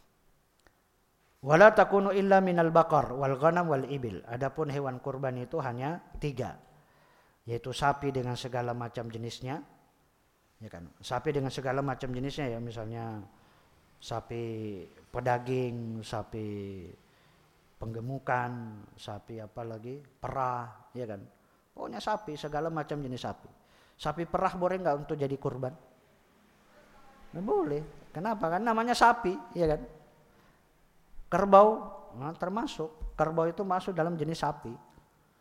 Wala takunu illa minal baqar wal ghanam wal ibil. Adapun hewan kurban itu hanya tiga, yaitu sapi dengan segala macam jenisnya, ya kan? Sapi dengan segala macam jenisnya ya, misalnya sapi pedaging, sapi penggemukan, sapi apa lagi, perah, ya kan? Pokoknya sapi, segala macam jenis sapi. Sapi perah boleh nggak untuk jadi kurban? Nah, boleh. Kenapa? Kan namanya sapi, ya kan? Kerbau, nah, termasuk. Kerbau itu masuk dalam jenis sapi.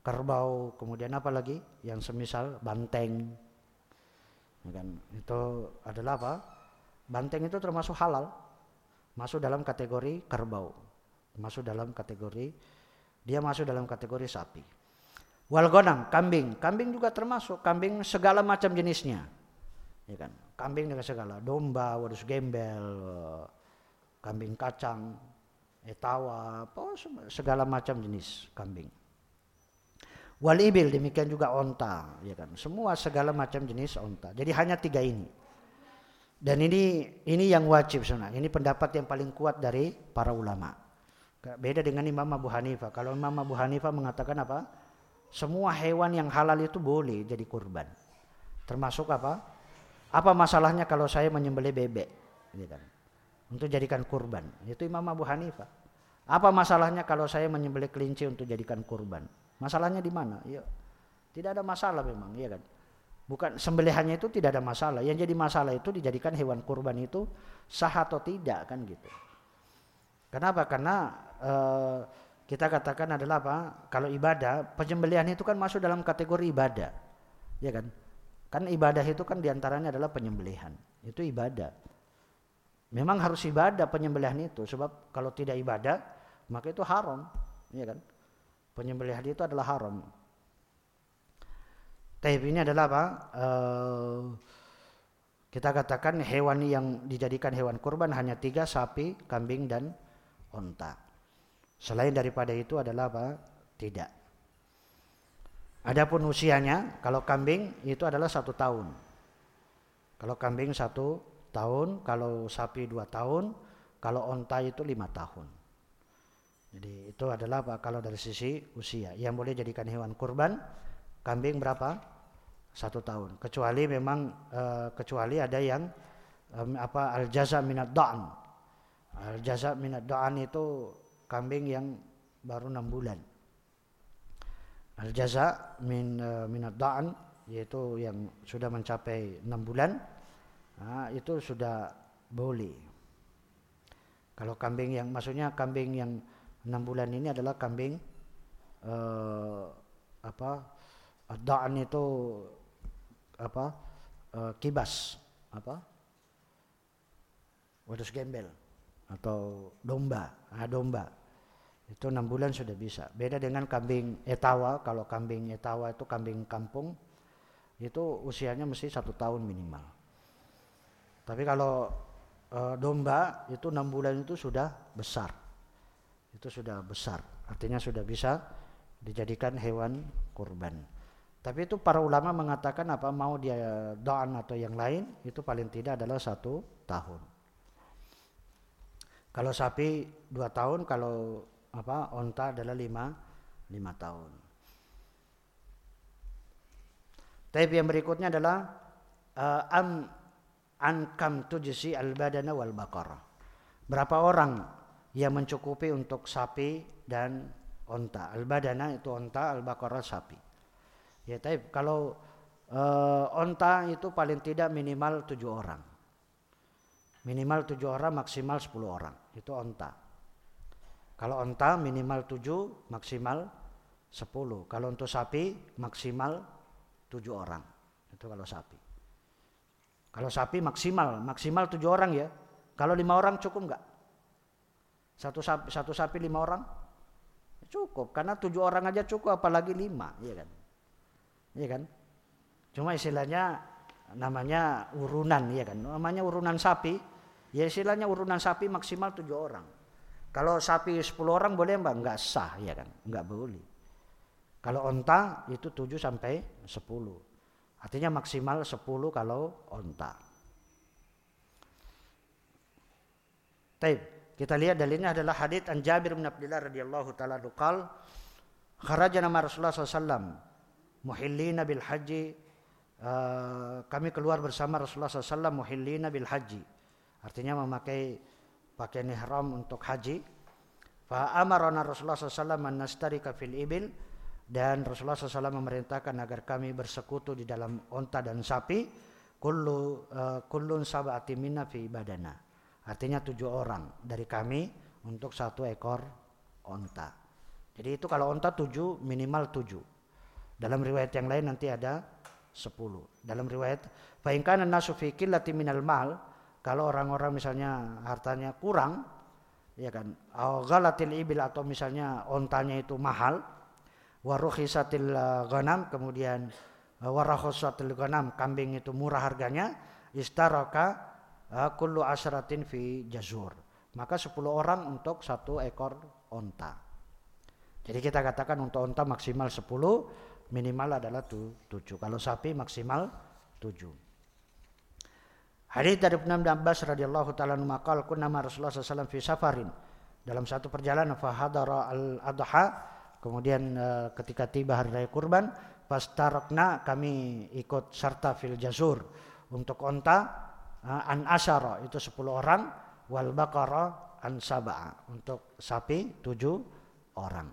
kerbau, kemudian apa lagi yang semisal banteng, ya kan? Itu adalah apa? Banteng itu termasuk halal, masuk dalam kategori kerbau, masuk dalam kategori dia masuk dalam kategori sapi. Wal ghanam, kambing, kambing juga termasuk, kambing segala macam jenisnya, ya kan? Kambing dengan segala, domba, wadus gembel, kambing kacang, etawa, segala macam jenis kambing. Wal ibil, demikian juga onta, ya kan? Semua segala macam jenis onta. Jadi hanya tiga ini. Dan ini ini yang wajib sebenarnya. Ini pendapat yang paling kuat dari para ulama. Beda dengan Imam Abu Hanifah. Kalau Imam Abu Hanifah mengatakan apa? Semua hewan yang halal itu boleh jadi kurban. Termasuk apa? Apa masalahnya kalau saya menyembelih bebek, ya kan? Untuk jadikan kurban. Itu Imam Abu Hanifah. Apa masalahnya kalau saya menyembelih kelinci untuk jadikan kurban? Masalahnya di mana? Ya, tidak ada masalah memang, ya kan? Bukan sembelihannya itu tidak ada masalah. Yang jadi masalah itu dijadikan hewan kurban itu sah atau tidak, kan gitu. Kenapa? Karena eh, kita katakan adalah apa? Kalau ibadah, penyembelihan itu kan masuk dalam kategori ibadah, ya kan? Kan ibadah itu kan diantaranya adalah penyembelihan. Itu ibadah. Memang harus ibadah penyembelihan itu, sebab kalau tidak ibadah maka itu haram, ya kan? Penyembelihan itu adalah haram. Taib ini adalah apa? Uh, kita katakan hewan yang dijadikan hewan kurban hanya tiga, sapi, kambing, dan onta. Selain daripada itu adalah apa? Tidak. Adapun usianya, kalau kambing itu adalah satu tahun. Kalau kambing satu tahun, kalau sapi dua tahun, kalau onta itu lima tahun. Jadi itu adalah apa? Kalau dari sisi usia, yang boleh jadikan hewan kurban, kambing berapa? Satu tahun. Kecuali memang uh, kecuali ada yang um, apa al jaza minad da'an. Al jaza minad da'an itu kambing yang baru enam bulan. Al jaza min uh, minad da'an yaitu yang sudah mencapai enam bulan. Nah, itu sudah boleh. Kalau kambing yang maksudnya kambing yang enam bulan ini adalah kambing uh, apa da'an itu apa uh, kibas apa wadus gembel atau domba. Nah, domba itu enam bulan sudah bisa. Beda dengan kambing etawa. Kalau kambing etawa itu kambing kampung, itu usianya mesti satu tahun minimal. Tapi kalau uh, domba itu enam bulan itu sudah besar. Itu sudah besar. Artinya sudah bisa dijadikan hewan kurban. Tapi itu para ulama mengatakan apa, mau dia doan atau yang lain itu paling tidak adalah satu tahun. Kalau sapi dua tahun, kalau apa onta adalah lima lima tahun. Tapi yang berikutnya adalah uh, am an kam tujsi al badana wal baqarah. Berapa orang yang mencukupi untuk sapi dan onta? Al badana itu onta, al baqarah sapi. Ya, tapi kalau uh, onta itu paling tidak minimal tujuh orang. Minimal tujuh orang, maksimal sepuluh orang. Itu onta. Kalau onta minimal tujuh, maksimal sepuluh. Kalau untuk sapi maksimal tujuh orang. Itu kalau sapi. Kalau sapi maksimal, maksimal tujuh orang ya. Kalau lima orang cukup enggak? Satu sapi, satu sapi lima orang? Cukup, karena tujuh orang aja cukup, apalagi lima, ya kan? Iya kan? Cuma istilahnya namanya urunan, ya kan? Namanya urunan sapi, ya istilahnya urunan sapi maksimal tujuh orang. Kalau sapi sepuluh orang boleh mbak? Enggak sah, ya kan? Enggak boleh. Kalau onta itu tujuh sampai sepuluh. Artinya maksimal sepuluh kalau onta. Taib, kita lihat dalilnya adalah hadits an Jabir bin Abdullah radhiyallahu taala qala kharajana ma Rasulullah sallallahu alaihi wasallam muhillina bil haji, uh, kami keluar bersama Rasulullah sallallahu alaihi wasallam muhillina bil haji, artinya memakai pakaian ihram untuk haji. Fa amarana Rasulullah sallallahu alaihi wasallam an nastarika fil ibil, dan Rasulullah sallallahu alaihi wasallam memerintahkan agar kami bersekutu di dalam onta dan sapi. Kullu uh, kullun sab'ati minna fi badana, artinya tujuh orang dari kami untuk satu ekor onta. Jadi itu kalau onta tujuh, minimal tujuh. Dalam riwayat yang lain nanti ada sepuluh. Dalam riwayat fa in kana nasu fi qillati minal mal, kalau orang-orang misalnya hartanya kurang, ya kan, au ghalatil ibil atau misalnya ontanya itu mahal, wa rukhisatil ghanam, kemudian wa rakhasatil ghanam, kambing itu murah harganya, istaraka kullu asyratin fi jazur. Maka sepuluh orang untuk satu ekor onta. Jadi kita katakan untuk onta maksimal sepuluh, minimal adalah tujuh. Kalau sapi maksimal tujuh. Hadits dari Ibnu Abbas radhiyallahu taala anhu maqal kunna ma Rasulullah sallallahu alaihi wasallam fi safarin. Dalam satu perjalanan fa hadara al-adha, kemudian uh, ketika tiba hari raya kurban, fastarakna, kami ikut serta fil jazur untuk onta uh, an asyara itu sepuluh orang, wal baqara an sab'a, untuk sapi tujuh orang.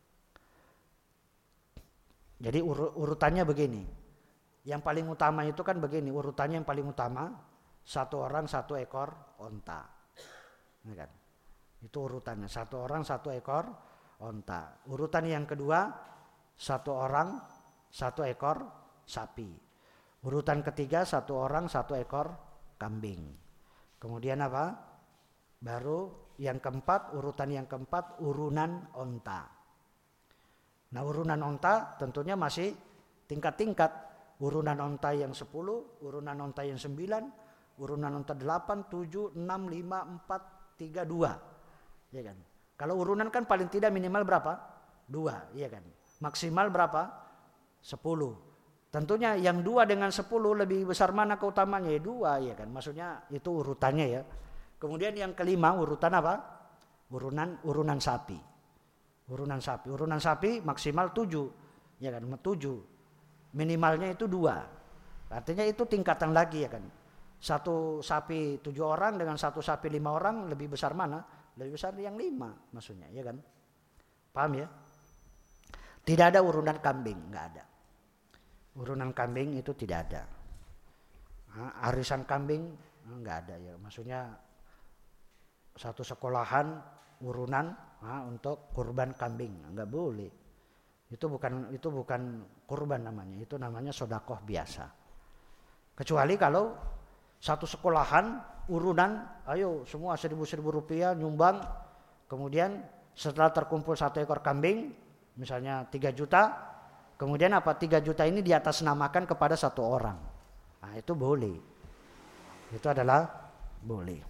Jadi ur- urutannya begini. Yang paling utama itu kan begini, urutannya yang paling utama satu orang satu ekor onta. Ini kan. Itu urutannya, satu orang satu ekor onta. Urutan yang kedua satu orang satu ekor sapi. Urutan ketiga satu orang satu ekor kambing. Kemudian apa? Baru yang keempat, urutan yang keempat urunan onta. Nah urunan onta tentunya masih tingkat-tingkat. Urunan onta yang sepuluh, urunan onta yang sembilan, urunan onta delapan, tujuh, enam, lima, empat, tiga, dua. Ya kan? Kalau urunan kan paling tidak minimal berapa? Dua, iya kan? Maksimal berapa? Sepuluh. Tentunya yang dua dengan sepuluh lebih besar mana keutamanya? Ya dua, ya kan? Maksudnya itu urutannya ya. Kemudian yang kelima urutan apa? Urunan urunan sapi. Urunan sapi. Urunan sapi maksimal tujuh. Ya kan? Tujuh. Minimalnya itu dua. Artinya itu tingkatan lagi ya kan. Satu sapi tujuh orang dengan satu sapi lima orang lebih besar mana? Lebih besar yang lima maksudnya ya kan. Paham ya? Tidak ada urunan kambing. Nggak ada. Urunan kambing itu tidak ada. Nah, arisan kambing nggak ada ya. Maksudnya satu sekolahan urunan nah, untuk kurban kambing nggak boleh. Itu bukan itu bukan kurban namanya, itu namanya sodakoh biasa. Kecuali kalau satu sekolahan urunan, ayo semua seribu seribu rupiah nyumbang, kemudian setelah terkumpul satu ekor kambing, misalnya tiga juta, kemudian apa tiga juta ini diatasnamakan kepada satu orang, nah itu boleh, itu adalah boleh.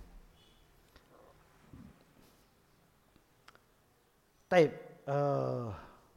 Taib. Uh,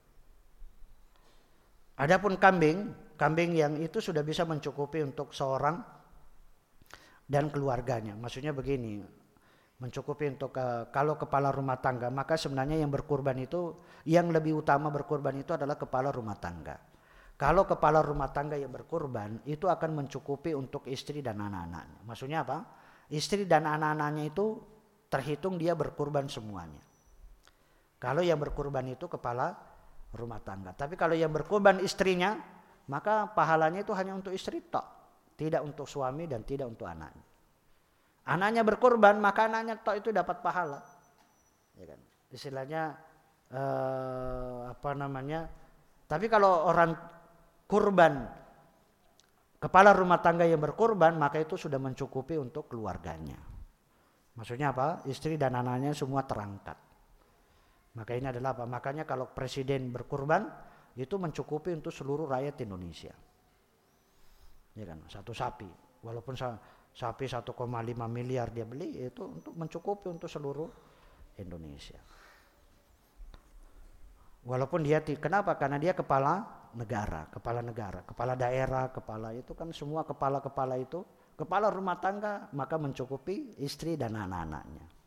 adapun kambing, kambing yang itu sudah bisa mencukupi untuk seorang dan keluarganya. Maksudnya begini, mencukupi untuk uh, kalau kepala rumah tangga, maka sebenarnya yang berkurban itu, yang lebih utama berkurban itu adalah kepala rumah tangga. Kalau kepala rumah tangga yang berkurban itu akan mencukupi untuk istri dan anak-anaknya. Maksudnya apa? Istri dan anak-anaknya itu terhitung dia berkurban semuanya. Kalau yang berkurban itu kepala rumah tangga. Tapi kalau yang berkurban istrinya, maka pahalanya itu hanya untuk istri tok, tidak untuk suami dan tidak untuk anaknya. Anaknya berkurban, maka anaknya tok itu dapat pahala. Ya kan? Istilahnya eh, apa namanya? Tapi kalau orang kurban kepala rumah tangga yang berkurban, maka itu sudah mencukupi untuk keluarganya. Maksudnya apa? Istri dan anaknya semua terangkat. Maka ini adalah apa? Makanya kalau presiden berkurban itu mencukupi untuk seluruh rakyat Indonesia. Ya kan, satu sapi. Walaupun sapi satu koma lima miliar dia beli, itu untuk mencukupi untuk seluruh Indonesia. Walaupun dia, kenapa? Karena dia kepala negara, kepala negara, kepala daerah, kepala itu kan semua kepala-kepala itu, kepala rumah tangga, maka mencukupi istri dan anak-anaknya.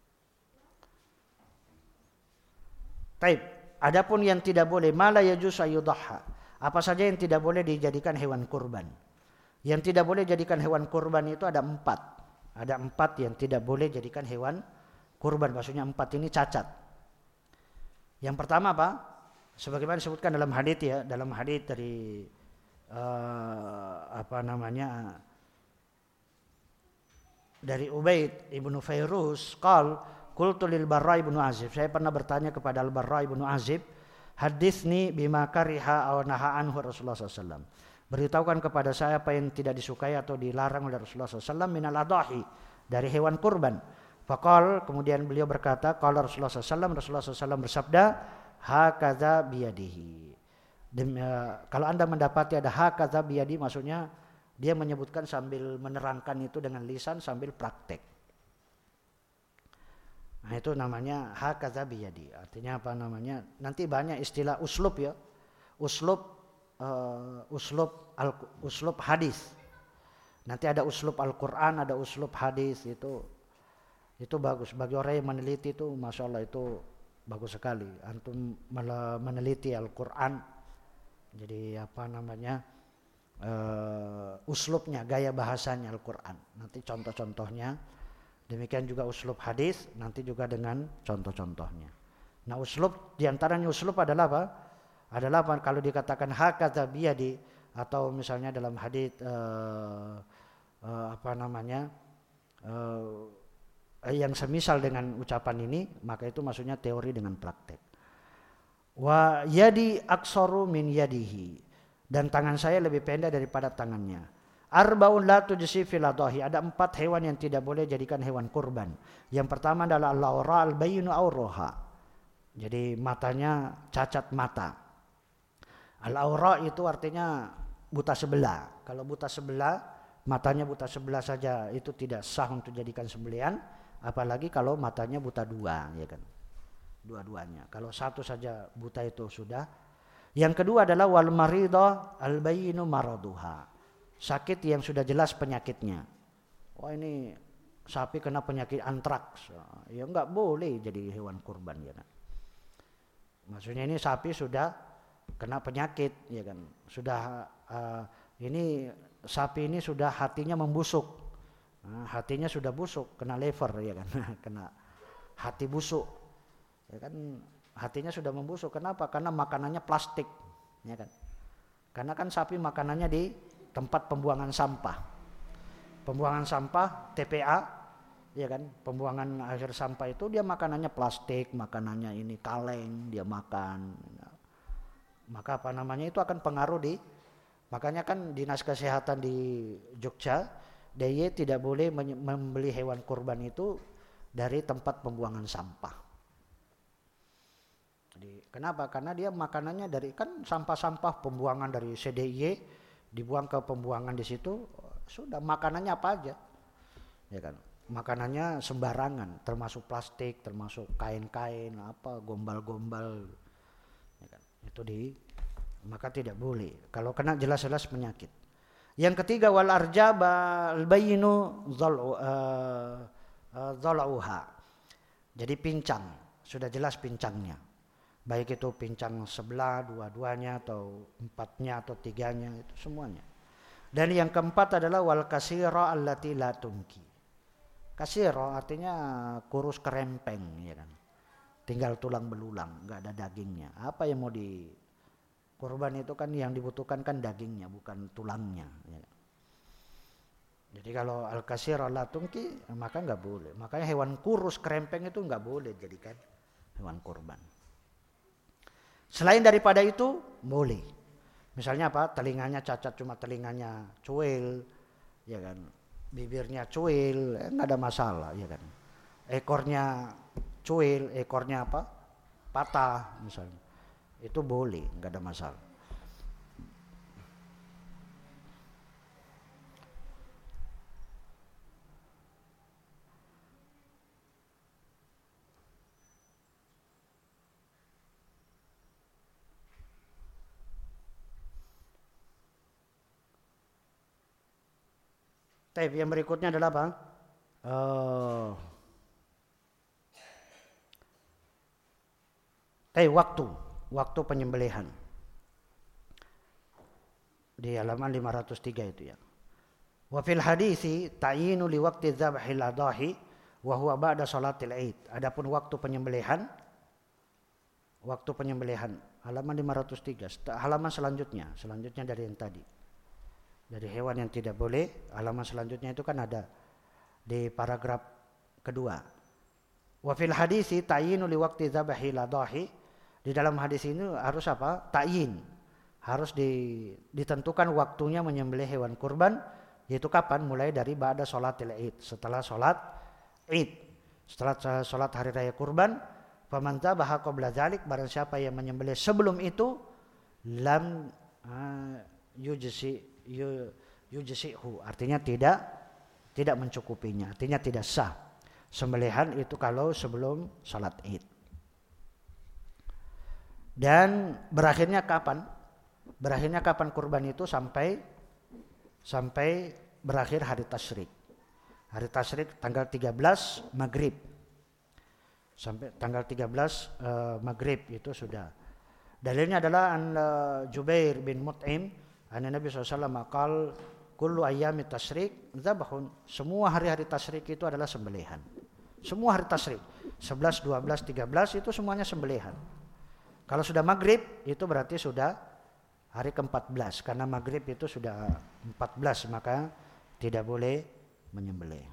Taib. Adapun yang tidak boleh, mala yajuz ayudhha. Apa saja yang tidak boleh dijadikan hewan kurban. Yang tidak boleh jadikan hewan kurban itu ada empat. Ada empat yang tidak boleh jadikan hewan kurban. Maksudnya empat ini cacat. Yang pertama apa? Sebagaimana disebutkan dalam hadits ya, dalam hadits dari uh, apa namanya dari Ubaid ibnu Fairuz, qal qultu lil Barra ibnu Azib. Saya pernah bertanya kepada Al Barra ibnu Azib, haditsni bima kariha aw naha anhu Rasulullah sallallahu alaihi wasallam. Beritahukan kepada saya apa yang tidak disukai atau dilarang oleh Rasulullah sallallahu alaihi wasallam minal adahi, dari hewan kurban. Faqal, kemudian beliau berkata, qala Rasulullah sallallahu alaihi wasallam, Rasulullah sallallahu alaihi wasallam bersabda, hakadza biyadihi. Dem, uh, kalau Anda mendapati ada hakadza biyadi, maksudnya dia menyebutkan sambil menerangkan itu dengan lisan sambil praktek. Nah, itu namanya hakadza biyadi. Artinya apa namanya? Nanti banyak istilah uslub ya. Uslub uh, uslub al uslub hadis. Nanti ada uslub Al-Qur'an, ada uslub hadis, itu itu bagus bagi orang yang meneliti itu, masya Allah itu bagus sekali. Antum meneliti Al-Qur'an, jadi apa namanya uh, uslubnya, gaya bahasanya Al-Qur'an. Nanti contoh-contohnya. Demikian juga uslub hadis, nanti juga dengan contoh-contohnya. Nah, uslub diantaranya uslub adalah apa? Adalah apa? Kalau dikatakan hakadza biyadi, atau misalnya dalam hadis uh, uh, apa namanya uh, yang semisal dengan ucapan ini, maka itu maksudnya teori dengan praktek. Wa yadi aksaru min yadihi, dan tangan saya lebih pendek daripada tangannya. Arbaun la tujsi fil adahi, ada empat hewan yang tidak boleh jadikan hewan kurban. Yang pertama adalah al-awra al-bayyinu awroha, jadi matanya cacat mata. Al-awra itu artinya buta sebelah. Kalau buta sebelah, matanya buta sebelah saja itu tidak sah untuk jadikan sembelihan, apalagi kalau matanya buta dua, ya kan? Dua-duanya. Kalau satu saja buta itu sudah. Yang kedua adalah wal maridah al-bayyinu maraduha, sakit yang sudah jelas penyakitnya. Wah, ini sapi kena penyakit antraks, ya enggak boleh jadi hewan kurban, ya kan? Maksudnya ini sapi sudah kena penyakit, ya kan? Sudah uh, ini sapi ini sudah hatinya membusuk, nah, hatinya sudah busuk, kena lever, ya kan? Kena hati busuk, ya kan? Hatinya sudah membusuk. Kenapa? Karena makanannya plastik, ya kan? Karena kan sapi makanannya di tempat pembuangan sampah, pembuangan sampah T P A, ya kan? Pembuangan akhir sampah itu dia makanannya plastik, makanannya ini kaleng dia makan. Maka apa namanya itu akan pengaruh di, makanya kan dinas kesehatan di Jogja, D I Y tidak boleh membeli hewan kurban itu dari tempat pembuangan sampah. Jadi kenapa? Karena dia makanannya dari kan sampah-sampah pembuangan dari C D I Y dibuang ke pembuangan di situ, sudah makanannya apa aja, ya kan? Makanannya sembarangan, termasuk plastik, termasuk kain-kain, apa gombal-gombal, ya kan? Itu di, maka tidak boleh kalau kena jelas-jelas penyakit. Yang ketiga wal arjaba al bayyinu dzal'uha, jadi pincang, sudah jelas pincangnya, baik itu pincang sebelah, dua-duanya atau empatnya atau tiganya, itu semuanya. Dan yang keempat adalah wal kasira allati la tunki. Kasira artinya kurus kerempeng, ya kan? Tinggal tulang belulang, enggak ada dagingnya. Apa yang mau di kurban itu kan yang dibutuhkan kan dagingnya, bukan tulangnya, ya. Jadi kalau al kasira la tunki maka enggak boleh. Makanya hewan kurus kerempeng itu enggak boleh jadikan hewan kurban. Selain daripada itu boleh. Misalnya apa? Telinganya cacat, cuma telinganya cuil, ya kan? Bibirnya cuil, eh, enggak ada masalah, ya kan? Ekornya cuil, ekornya apa? Patah misalnya. Itu boleh, enggak ada masalah. Tapi yang berikutnya adalah apa? Uh, Tapi waktu, waktu penyembelihan. Di halaman lima ratus tiga itu ya. Wa fil hadisi ta'yinu li waqti dzabhil adahi wa huwa ba'da salatil Id. Adapun waktu penyembelihan, waktu penyembelihan halaman lima ratus tiga, halaman selanjutnya, selanjutnya dari yang tadi. Dari hewan yang tidak boleh, halaman selanjutnya itu kan ada di paragraf kedua. Wa fil hadisi ta'yinu li waqti dzabhil adahi, Di dalam hadis ini harus apa? Ta'yin. Harus di, ditentukan waktunya menyembelih hewan kurban, yaitu kapan? Mulai dari ba'da sholatil Id, setelah sholat Id. Setelah sholat hari raya kurban, faman dzabaha qabla dzalik, barang siapa yang menyembelih sebelum itu, lam uh, yujzi yu, yujzihu, artinya tidak tidak mencukupinya, artinya tidak sah. Sembelihan itu kalau sebelum sholat Id. Dan berakhirnya kapan? Berakhirnya kapan kurban itu? Sampai sampai berakhir hari tasyrik. Hari tasyrik tanggal tiga belas maghrib. Sampai tanggal tiga belas uh, maghrib itu sudah. Dalilnya adalah an uh, Jubair bin Mut'im, an Nabi sallallahu alaihi wasallam qal kullu ayyami tasyrik dzabhun. Semua hari-hari tasyrik itu adalah sembelihan. Semua hari tasyrik. sebelas, dua belas, tiga belas itu semuanya sembelihan. Kalau sudah maghrib itu berarti sudah hari keempat belas, karena maghrib itu sudah empat belas, maka tidak boleh menyembelih.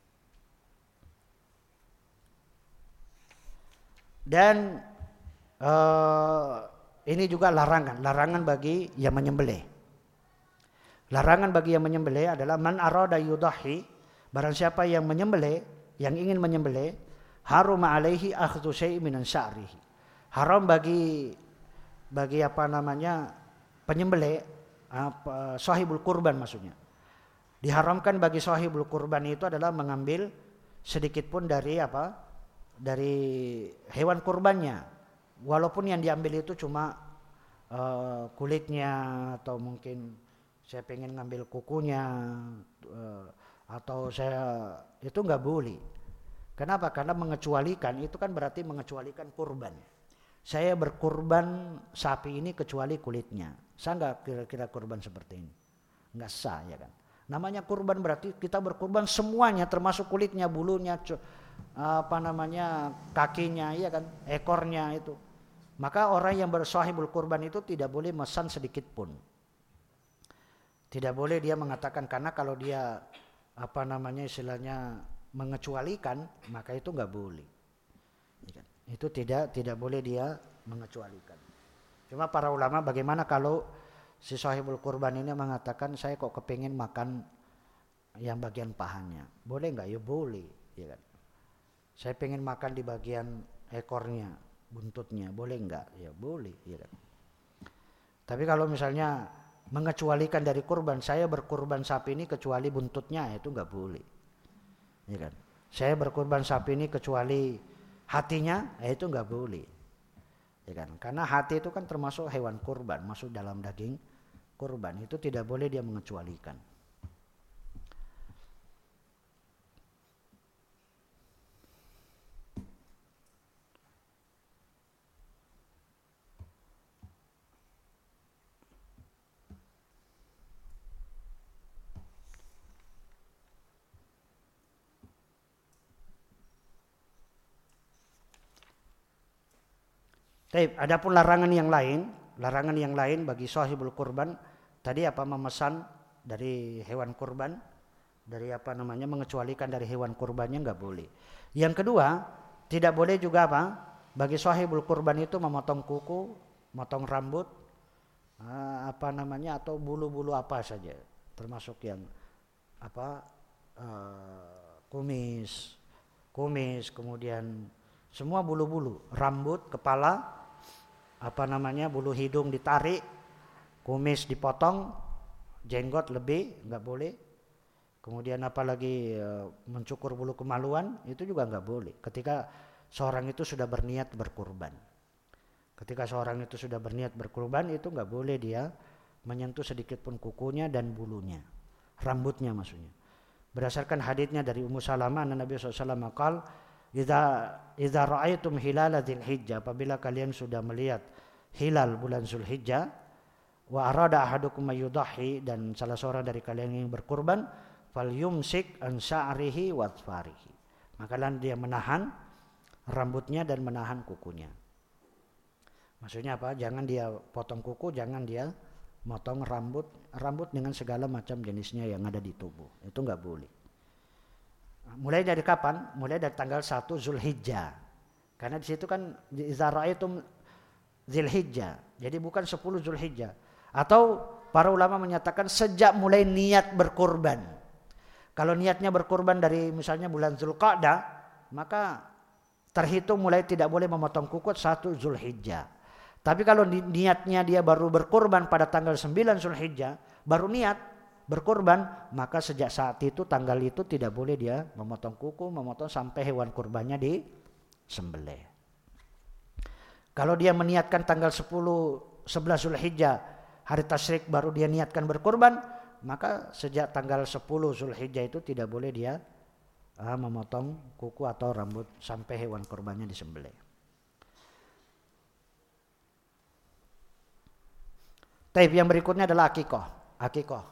Dan uh, ini juga larangan, larangan bagi yang menyembelih. Larangan bagi yang menyembelih adalah man arada yudahi, barang siapa yang menyembelih, yang ingin menyembelih, haruma alaihi akhdhu syai'in min sya'rihi. Haram bagi bagi apa namanya penyembelih, apa, sahibul kurban maksudnya. Diharamkan bagi sahibul kurban itu adalah mengambil sedikit pun dari apa? Dari hewan kurbannya. Walaupun yang diambil itu cuma uh, kulitnya, atau mungkin saya pengen ngambil kukunya, uh, atau saya itu nggak boleh. Kenapa? Karena mengecualikan itu kan berarti mengecualikan kurban. Saya berkurban sapi ini kecuali kulitnya. Sah nggak kira-kira kurban seperti ini? Nggak sah, ya kan? Namanya kurban berarti kita berkurban semuanya, termasuk kulitnya, bulunya, apa namanya, kakinya, ya kan, ekornya itu. Maka orang yang bersahibul kurban itu tidak boleh mesan sedikit pun. Tidak boleh dia mengatakan, karena kalau dia apa namanya istilahnya mengecualikan, maka itu nggak boleh. Ya kan? Itu tidak tidak boleh dia mengecualikan. Cuma para ulama bagaimana kalau si sahibul kurban ini mengatakan saya kok kepingin makan yang bagian pahanya, boleh nggak? Ya boleh, ya kan. Saya pengen makan di bagian ekornya, buntutnya, boleh nggak? Ya boleh, ya kan. Tapi kalau misalnya mengecualikan dari kurban, saya berkurban sapi ini kecuali buntutnya, itu nggak boleh, ya kan. Saya berkurban sapi ini kecuali hatinya, eh, itu nggak boleh, ya kan? Karena hati itu kan termasuk hewan kurban, masuk dalam daging kurban, itu tidak boleh dia mengecualikan. Baik, adapun larangan yang lain, larangan yang lain bagi sahibul kurban tadi apa? Memesan dari hewan kurban, dari apa namanya mengecualikan dari hewan kurbannya nggak boleh. Yang kedua, tidak boleh juga apa? Bagi sahibul kurban itu memotong kuku, motong rambut, apa namanya, atau bulu-bulu apa saja, termasuk yang apa uh, kumis, kumis, kemudian semua bulu-bulu, rambut, kepala, apa namanya, bulu hidung ditarik, kumis dipotong, jenggot lebih nggak boleh. Kemudian apalagi e, mencukur bulu kemaluan itu juga nggak boleh. Ketika seorang itu sudah berniat berkurban, ketika seorang itu sudah berniat berkurban itu nggak boleh dia menyentuh sedikit pun kukunya dan bulunya, rambutnya maksudnya. Berdasarkan haditsnya dari Ummu Salamah, Nabi shallallahu alaihi wasallam qala, Idza idza ra'aitum hilal Dzulhijjah, apabila kalian sudah melihat hilal bulan Zulhijjah, wa arada ahadukum ayyudahi, dan salah seorang dari kalian yang berkurban, falyumsik an sya'rihi wa dhfarihi, maka dia menahan rambutnya dan menahan kukunya. Maksudnya apa? Jangan dia potong kuku, jangan dia motong rambut, rambut dengan segala macam jenisnya yang ada di tubuh. Itu enggak boleh. Mulai dari kapan? Mulai dari tanggal satu Zulhijjah. Karena di situ kan idza ra'aitum Dzulhijjah. Jadi bukan sepuluh Dzulhijjah. Atau para ulama menyatakan sejak mulai niat berkurban. Kalau niatnya berkurban dari misalnya bulan Dzulqa'dah, maka terhitung mulai tidak boleh memotong kuku satu Dzulhijjah. Tapi kalau niatnya dia baru berkurban pada tanggal sembilan Dzulhijjah, baru niat berkurban, maka sejak saat itu tanggal itu tidak boleh dia memotong kuku, memotong sampai hewan kurbannya disembelih. Kalau dia meniatkan tanggal sepuluh, sebelas Dzulhijjah, hari tasyrik baru dia niatkan berkurban, maka sejak tanggal sepuluh Dzulhijjah itu tidak boleh dia uh, memotong kuku atau rambut sampai hewan kurbannya disembelih. Taib yang berikutnya adalah akikoh. Akikoh.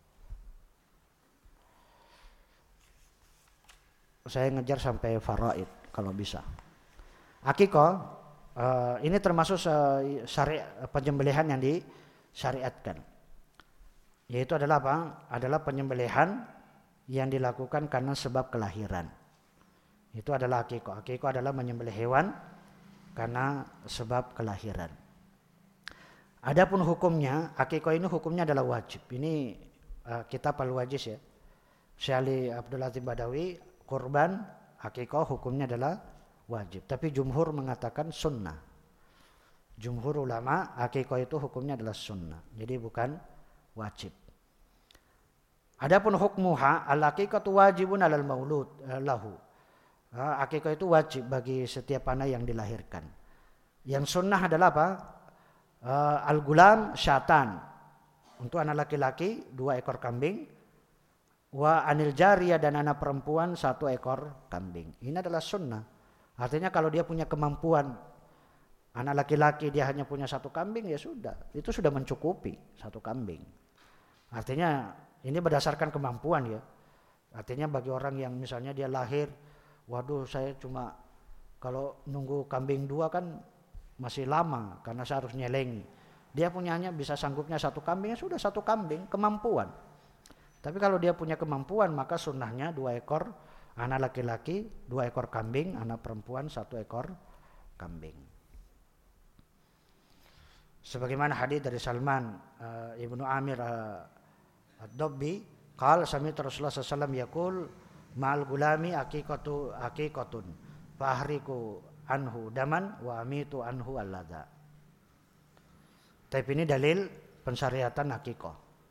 Saya ngejar sampai faraid kalau bisa. Akikoh uh, ini termasuk uh, syari- penyembelihan yang disyariatkan. Yaitu adalah apa? Adalah penyembelihan yang dilakukan karena sebab kelahiran. Itu adalah akikoh. Akikoh adalah menyembelih hewan karena sebab kelahiran. Adapun hukumnya, akikoh ini hukumnya adalah wajib. Ini uh, kitab Al-Wajiz ya. Syekh Ali Abdul Latif Badawi, kurban akikoh hukumnya adalah wajib. Tapi jumhur mengatakan sunnah. Jumhur ulama akikoh itu hukumnya adalah sunnah. Jadi bukan wajib. Adapun hukmuha al-akikatu wajibun alal maulud lahu. Akikah itu wajib bagi setiap anak yang dilahirkan. Yang sunnah adalah apa? Uh, al-gulam syatan. Untuk anak laki-laki dua ekor kambing. Wa anil jariyah dan anak perempuan satu ekor kambing. Ini adalah sunnah. Artinya kalau dia punya kemampuan anak laki-laki dia hanya punya satu kambing, ya sudah. Itu sudah mencukupi satu kambing. Artinya ini berdasarkan kemampuan ya. Artinya bagi orang yang misalnya dia lahir, waduh saya cuma kalau nunggu kambing dua kan masih lama karena saya harus nyelengi. Dia punyanya bisa sanggupnya satu kambing, ya sudah satu kambing, kemampuan. Tapi kalau dia punya kemampuan maka sunnahnya dua ekor anak laki-laki, dua ekor kambing, anak perempuan satu ekor kambing. Sebagaimana hadis dari Salman uh, Ibnu Amir uh, Ad-Dabbi, qala sami'tu Rasulullah sallallahu alaihi wasallam yaqul ma'al gulami aqiqatu aqiqatun fahriku anhu daman wa amitu anhu alladha. Tapi ini dalil pensyariatan akikoh.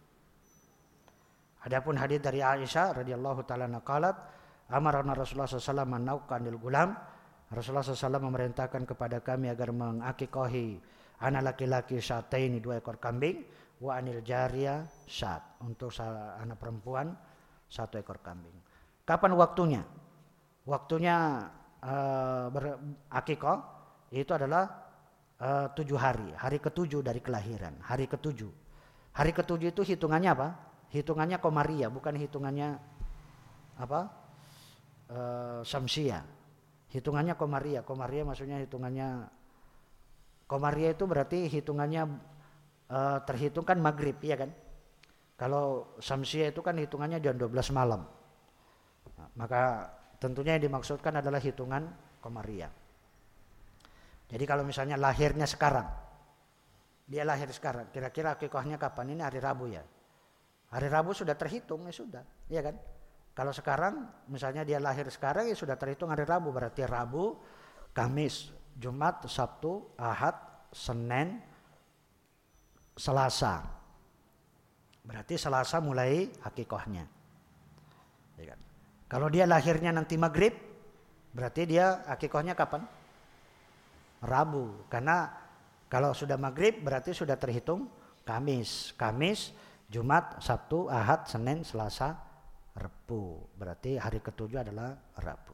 Adapun hadis dari Aisyah radhiyallahu taala naqalat amarna Rasulullah sallallahu alaihi wasallam an-nauqanil gulam. Rasulullah sallallahu alaihi wasallam memerintahkan kepada kami agar mengakikohi anak laki-laki syataini dua ekor kambing, wa anil jariyah syat, untuk anak perempuan satu ekor kambing. Kapan waktunya? Waktunya Uh, berakikoh itu adalah uh, tujuh hari, hari ketujuh dari kelahiran, hari ketujuh. Hari ketujuh itu hitungannya apa? Hitungannya Komariah, bukan hitungannya apa? Uh, Syamsiah. Hitungannya Komariah. Komariah maksudnya hitungannya Komariah itu berarti hitungannya uh, terhitung kan maghrib, ya kan? Kalau Syamsiah itu kan hitungannya jam dua belas malam. Nah, maka tentunya yang dimaksudkan adalah hitungan Komariah. Jadi kalau misalnya lahirnya sekarang, dia lahir sekarang, kira-kira akikahnya kapan? Ini hari Rabu ya. Hari Rabu sudah terhitung, ya sudah, ya kan? Kalau sekarang, misalnya dia lahir sekarang, ya sudah terhitung hari Rabu. Berarti Rabu, Kamis, Jumat, Sabtu, Ahad, Senin, Selasa. Berarti Selasa mulai akikahnya, ya kan? Kalau dia lahirnya nanti maghrib, berarti dia akikahnya kapan? Rabu. Karena kalau sudah maghrib berarti sudah terhitung Kamis. Kamis, Jumat, Sabtu, Ahad, Senin, Selasa, Rabu. Berarti hari ketujuh adalah Rabu.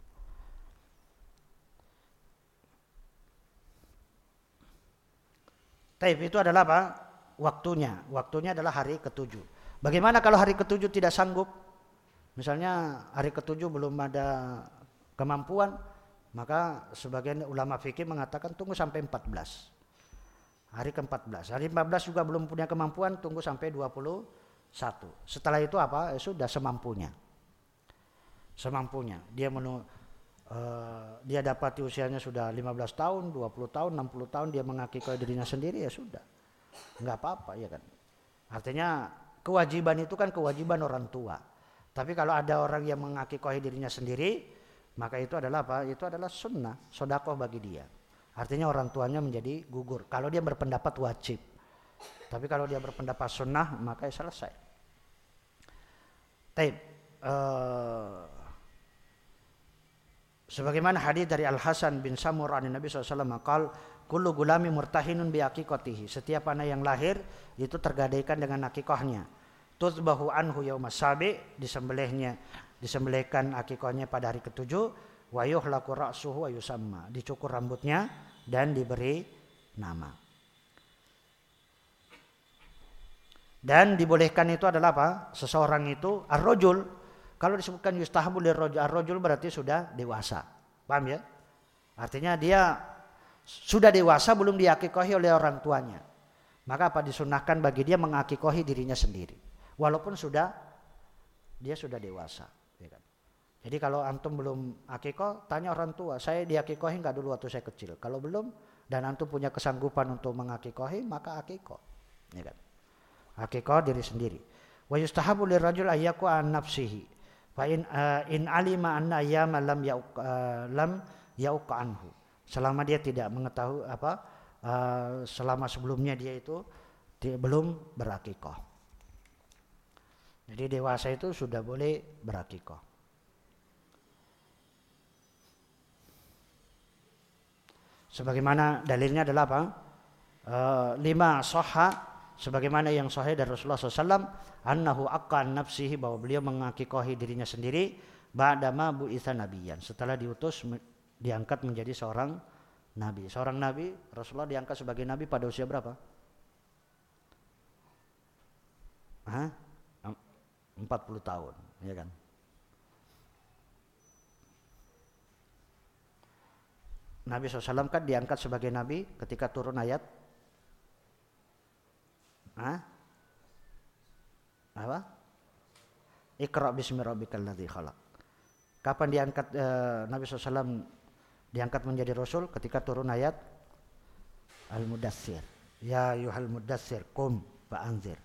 Taib itu adalah apa? Waktunya. Waktunya adalah hari ketujuh. Bagaimana kalau hari ketujuh tidak sanggup? Misalnya hari ketujuh belum ada kemampuan, maka sebagian ulama fikih mengatakan tunggu sampai empat belas. Hari ke empat belas. Hari empat belas juga belum punya kemampuan, tunggu sampai dua puluh satu. Setelah itu apa? Ya sudah semampunya. Semampunya. Dia menu, uh, dia dapati usianya sudah lima belas tahun, dua puluh tahun, enam puluh tahun dia mengakikoi dirinya sendiri, ya sudah. Enggak apa-apa, ya kan. Artinya kewajiban itu kan kewajiban orang tua. Tapi kalau ada orang yang mengakikoi dirinya sendiri, maka itu adalah apa? Itu adalah sunnah, sedekah bagi dia. Artinya orang tuanya menjadi gugur. Kalau dia berpendapat wajib. Tapi kalau dia berpendapat sunnah, maka selesai. Taib. Uh, sebagaimana hadis dari Al Hasan bin Samur an Nabi sallallahu alaihi wasallam maqal kullu gulami murtahinun bi aqiqatihi. Setiap anak yang lahir itu tergadaikan dengan akikahnya. Tuzbahu anhu yaumas sabi, disembelihnya, disembelihkan akikahnya pada hari ketujuh, wa yuhlaqu ra'suhu wa yusamma, dicukur rambutnya dan diberi nama. Dan dibolehkan itu adalah apa? Seseorang itu ar-rajul, kalau disebutkan yustahabu lirrajul, ar-rajul berarti sudah dewasa. Paham ya? Artinya dia sudah dewasa belum diakikohi oleh orang tuanya. Maka apa disunahkan bagi dia mengakikohi dirinya sendiri. Walaupun sudah dia sudah dewasa. Ya kan? Jadi kalau antum belum akikoh, tanya orang tua, saya diakikohi enggak dulu waktu saya kecil. Kalau belum dan antum punya kesanggupan untuk mengakikohi, maka akikoh. Ya kan? Akikoh diri sendiri. Wa yustahabu lirrajul ayyaku an nafsihi. Fa in uh, in alima anna ayyama lam yauq uh, lam yauq anhu. Selama dia tidak mengetahui apa uh, selama sebelumnya dia itu dia belum berakikah. Jadi dewasa itu sudah boleh berakikah. Sebagaimana dalilnya adalah apa? Uh, lima sahha, sebagaimana yang sahih dari Rasulullah shallallahu alaihi wasallam, annahu aqan nafsihi, bahwa beliau mengakikahi dirinya sendiri ba'dama bu'itsa nabiyyan, setelah diutus diangkat menjadi seorang nabi. Seorang nabi, Rasulullah diangkat sebagai nabi pada usia berapa? Hah? empat puluh tahun, ya kan? Nabi shallallahu alaihi wasallam kan diangkat sebagai nabi ketika turun ayat Hah? Apa? Iqra bismi rabbikal ladzi khalaq. Kapan diangkat eh, Nabi shallallahu alaihi wasallam diangkat menjadi rasul? Ketika turun ayat Al-Mudaththir. Ya ayyuhal mudaththir qum fa'anzir.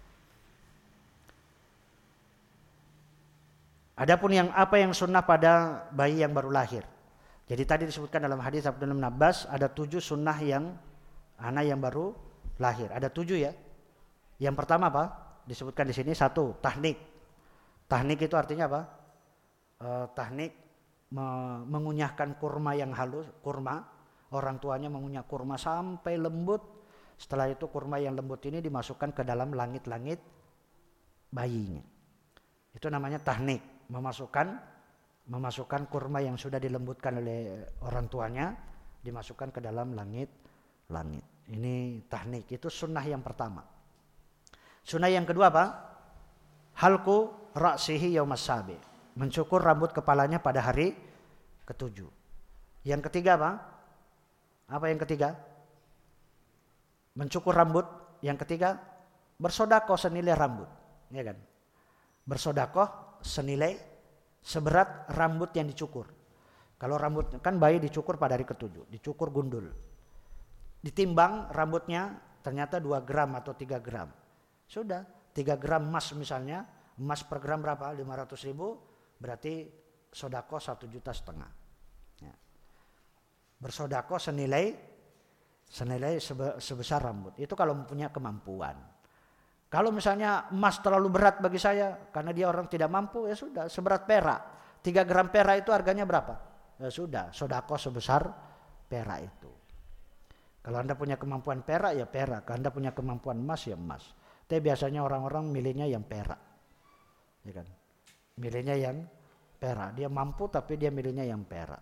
Adapun yang apa yang sunnah pada bayi yang baru lahir. Jadi tadi disebutkan dalam hadis Abdullah bin Abbas ada tujuh sunnah yang anak yang baru lahir. Ada tujuh ya. Yang pertama apa? Disebutkan di sini satu, tahnik. Tahnik itu artinya apa? E, tahnik me, mengunyahkan kurma yang halus, kurma. Orang tuanya mengunyah kurma sampai lembut. Setelah itu kurma yang lembut ini dimasukkan ke dalam langit-langit bayinya. Itu namanya tahnik. Memasukkan memasukkan kurma yang sudah dilembutkan oleh orang tuanya dimasukkan ke dalam langit-langit. Ini tahnik, itu sunnah yang pertama. Sunnah yang kedua apa? Halku ra'sihi yaumas sabi, mencukur rambut kepalanya pada hari ketujuh. Yang ketiga apa? Apa yang ketiga? Mencukur rambut. Yang ketiga, bersedekah senilai rambut, ya kan? Bersedekah senilai seberat rambut yang dicukur. Kalau rambut kan bayi dicukur pada hari ketujuh, dicukur gundul. Ditimbang rambutnya ternyata dua gram atau tiga gram. Sudah, tiga gram emas misalnya, emas per gram berapa? lima ratus ribu, berarti sedekah satu juta setengah. Ya. Bersedekah senilai senilai sebe, sebesar rambut. Itu kalau mempunyai kemampuan. Kalau misalnya emas terlalu berat bagi saya, karena dia orang tidak mampu, ya sudah, seberat perak. tiga gram perak itu harganya berapa? Ya sudah, sedekah sebesar perak itu. Kalau Anda punya kemampuan perak, ya perak. Kalau Anda punya kemampuan emas, ya emas. Tapi biasanya orang-orang milihnya yang perak. Ya kan? Milihnya yang perak. Dia mampu tapi dia milihnya yang perak.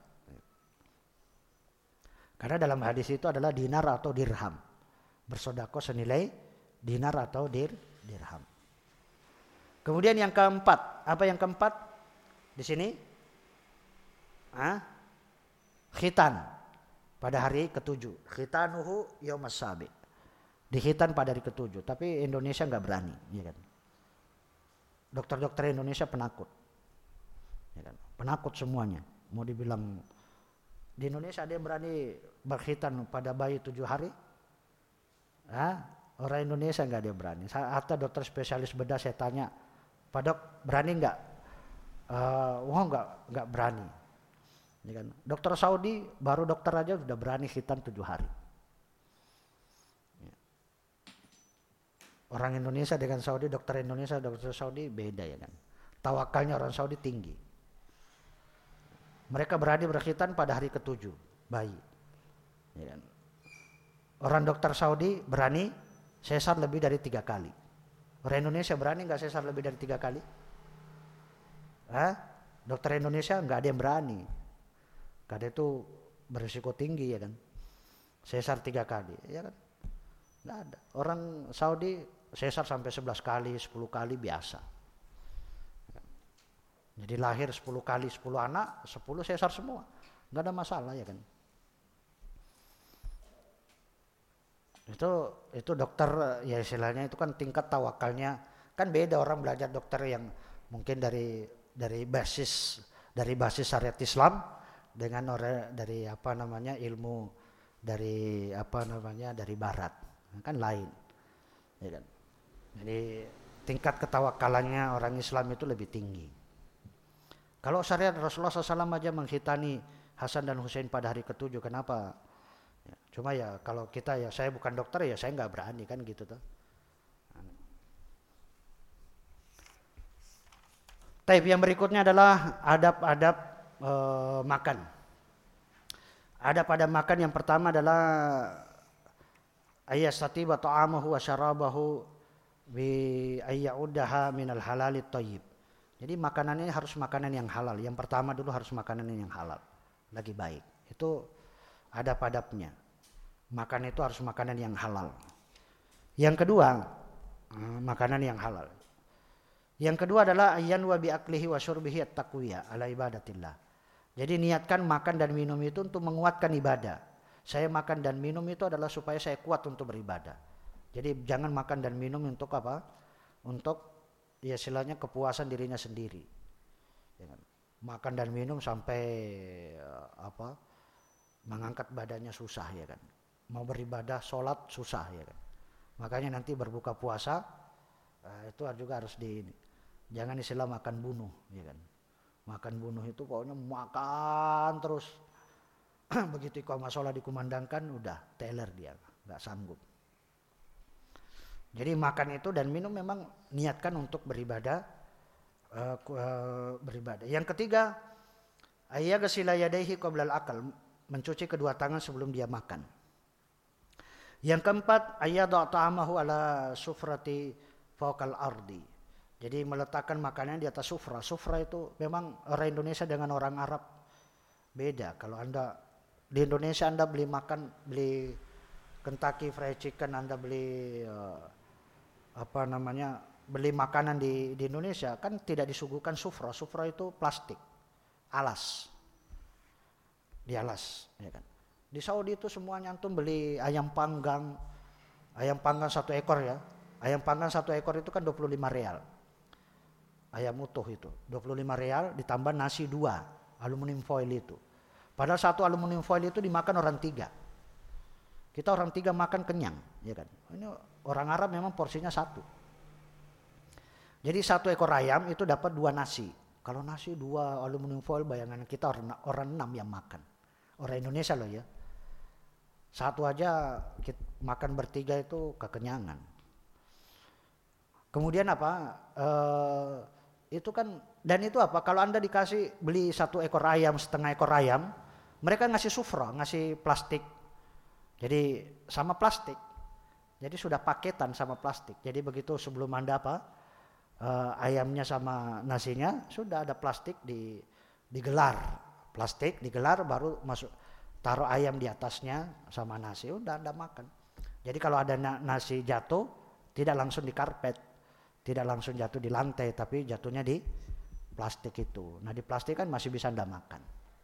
Karena dalam hadis itu adalah dinar atau dirham. Bersedekah senilai dinar atau dir, dirham. Kemudian yang keempat, apa yang keempat di sini? Hah? Khitan pada hari ketujuh. Khitanuhu yaumas sabi. Dikhitan pada hari ketujuh. Tapi Indonesia nggak berani, ya kan? Dokter-dokter Indonesia penakut, ya kan? Penakut semuanya. Mau dibilang di Indonesia ada yang berani berkhitan pada bayi tujuh hari? Hah? Orang Indonesia nggak ada yang berani. Atau dokter spesialis bedah saya tanya, Pak Dok berani nggak? Uh, wah nggak nggak berani. Ya kan? Dokter Saudi baru dokter aja sudah berani khitan tujuh hari. Ya. Orang Indonesia dengan Saudi, dokter Indonesia dokter Saudi beda ya kan. Tawakalnya orang Saudi tinggi. Mereka berani berkhitan pada hari ketujuh bayi. Ya kan? Orang dokter Saudi berani sesar lebih dari tiga kali. Orang Indonesia berani nggak sesar lebih dari tiga kali? Hah? Dokter Indonesia nggak ada yang berani. Karena itu berisiko tinggi ya kan. Sesar tiga kali, ya kan? Nggak ada. Orang Saudi sesar sampai sebelas kali, sepuluh kali biasa. Jadi lahir sepuluh kali, sepuluh anak, sepuluh sesar semua. Nggak ada masalah ya kan. Itu itu dokter ya istilahnya itu kan tingkat tawakalnya kan beda. Orang belajar dokter yang mungkin dari dari basis dari basis syariat Islam dengan orang dari apa namanya ilmu dari apa namanya dari barat kan lain ya kan. Jadi tingkat ketawakalannya orang Islam itu lebih tinggi. Kalau syariat Rasulullah shallallahu alaihi wasallam aja menghitani Hasan dan Husain pada hari ketujuh, kenapa? Ya, cuma ya kalau kita ya saya bukan dokter ya saya nggak berani kan gitu tuh. Taib yang berikutnya adalah adab-adab e, makan. Adab pada makan yang pertama adalah ayyastatiba ta'amahu wa syarabahu bi ayyaudaha minal halalit thayyib. Jadi makanannya harus makanan yang halal. Yang pertama dulu harus makanan yang halal. Lagi baik. Itu adab-adabnya. Makan itu harus makanan yang halal. Yang kedua, makanan yang halal. Yang kedua adalah ayyan wa bi aklihi wa syurbihi at-taqwiya ala ibadatillah. Jadi niatkan makan dan minum itu untuk menguatkan ibadah. Saya makan dan minum itu adalah supaya saya kuat untuk beribadah. Jadi jangan makan dan minum untuk apa? Untuk ya istilahnya kepuasan dirinya sendiri. Ya kan? Makan dan minum sampai apa? Mengangkat badannya susah ya kan. Mau beribadah, sholat susah ya kan. Makanya nanti berbuka puasa uh, itu juga harus di jangan istilah makan bunuh ya kan. Makan bunuh itu pokoknya makan terus. Begitu iqamah sholat dikumandangkan udah teler dia, nggak sanggup. Jadi makan itu dan minum memang niatkan untuk beribadah, uh, uh, beribadah. Yang ketiga, ayyaghsila yadayhi qabla al-akal, mencuci kedua tangan sebelum dia makan. Yang keempat, ayyadha ta'amahu ala sufrati fawqal ardi. Jadi meletakkan makanan di atas sufra. Sufra itu memang orang Indonesia dengan orang Arab beda. Kalau Anda di Indonesia Anda beli makan, beli Kentucky Fried Chicken, Anda beli uh, apa namanya beli makanan di, di Indonesia kan tidak disuguhkan sufra. Sufra itu plastik, alas, di alas, ya kan. Di Saudi itu semuanya antum beli ayam panggang, ayam panggang satu ekor ya, ayam panggang satu ekor itu kan dua puluh lima real, ayam utuh itu dua puluh lima real ditambah nasi dua aluminium foil itu. Padahal satu aluminium foil itu dimakan orang tiga. Kita orang tiga makan kenyang, ya kan. Ini orang Arab memang porsinya satu. Jadi satu ekor ayam itu dapat dua nasi. Kalau nasi dua aluminium foil, bayangan kita orang, orang enam yang makan. Orang Indonesia loh ya. Satu aja kita makan bertiga itu kekenyangan. Kemudian apa? Eh, itu kan dan itu apa? Kalau Anda dikasih beli satu ekor ayam, setengah ekor ayam, mereka ngasih sufra, ngasih plastik. Jadi sama plastik. Jadi sudah paketan sama plastik. Jadi begitu sebelum Anda apa? Uh, ayamnya sama nasinya sudah ada plastik di digelar. Plastik digelar baru masuk taruh ayam di atasnya sama nasi udah Anda makan. Jadi kalau ada na- nasi jatuh tidak langsung di karpet, tidak langsung jatuh di lantai tapi jatuhnya di plastik itu. Nah, di plastik kan masih bisa Anda makan.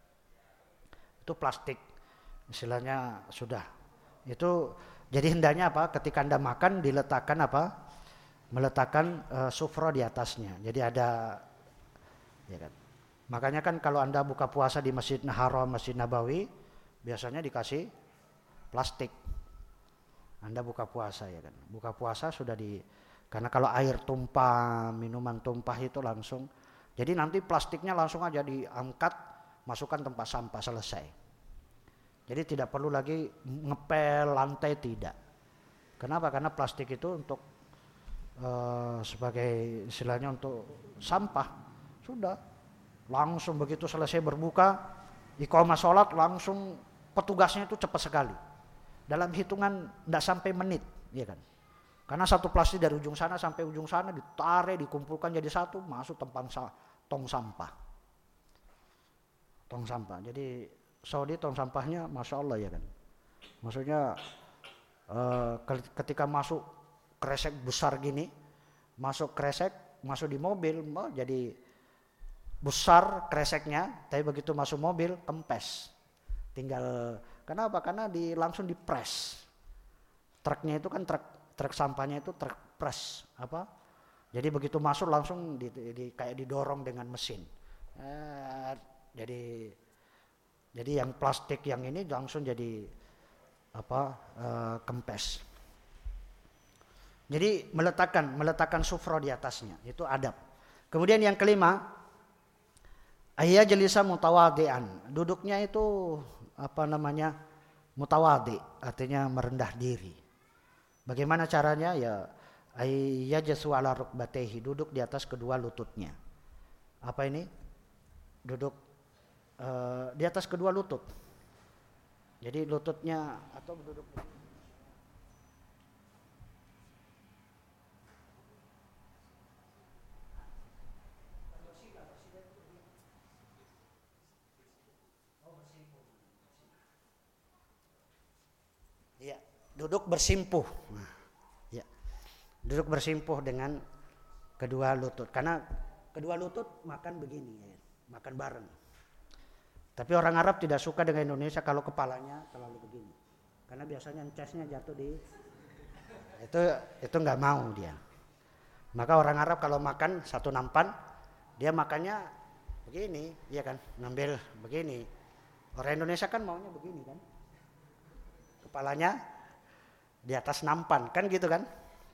Itu plastik. Istilahnya sudah. Itu jadi hendaknya apa? Ketika Anda makan diletakkan apa? Meletakkan uh, sufra di atasnya. Jadi ada ya kan. Makanya kan kalau Anda buka puasa di Masjid Haram, Masjid Nabawi, biasanya dikasih plastik. Anda buka puasa ya kan. Buka puasa sudah di, karena kalau air tumpah, minuman tumpah itu langsung, jadi nanti plastiknya langsung aja diangkat, masukkan tempat sampah, selesai. Jadi tidak perlu lagi ngepel lantai, tidak. Kenapa? Karena plastik itu untuk uh, sebagai istilahnya untuk sampah. Sudah, langsung begitu selesai berbuka, iqamah sholat langsung petugasnya itu cepat sekali. Dalam hitungan tidak sampai menit, ya kan? Karena satu plastik dari ujung sana sampai ujung sana ditarik, dikumpulkan jadi satu, masuk tempat tong sampah. Tong sampah. Jadi Saudi tong sampahnya, masya Allah ya kan. Maksudnya eh, ketika masuk kresek besar gini, masuk kresek, masuk di mobil, oh, jadi besar kreseknya, tapi begitu masuk mobil kempes. Tinggal, kenapa? Karena di, langsung dipres. Truknya itu kan truk, truk sampahnya itu truk press apa? Jadi begitu masuk langsung di, di, kayak didorong dengan mesin. Eh, jadi jadi yang plastik yang ini langsung jadi apa? Eh, kempes. Jadi meletakkan meletakkan sufro di atasnya, itu adab. Kemudian yang kelima, ayya jalisa mutawadian. Duduknya itu apa namanya? Mutawadi, artinya merendah diri. Bagaimana caranya? Ya ayya jasu ala rukbatehi, duduk di atas kedua lututnya. Apa ini? Duduk uh, di atas kedua lutut. Jadi lututnya atau duduk ya, duduk bersimpuh. Nah, ya. Duduk bersimpuh dengan kedua lutut. Karena kedua lutut makan begini, ya. Makan bareng. Tapi orang Arab tidak suka dengan Indonesia kalau kepalanya terlalu begini. Karena biasanya chestnya jatuh di itu itu nggak mau dia. Maka orang Arab kalau makan satu nampan, dia makannya begini, ya kan? Ngambil begini. Orang Indonesia kan maunya begini kan? Kepalanya di atas nampan, kan gitu kan?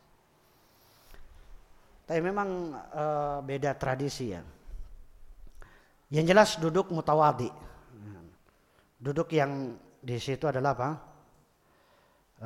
Tapi memang e, beda tradisi ya. Yang jelas duduk mutawadi. Duduk yang di situ adalah apa? E,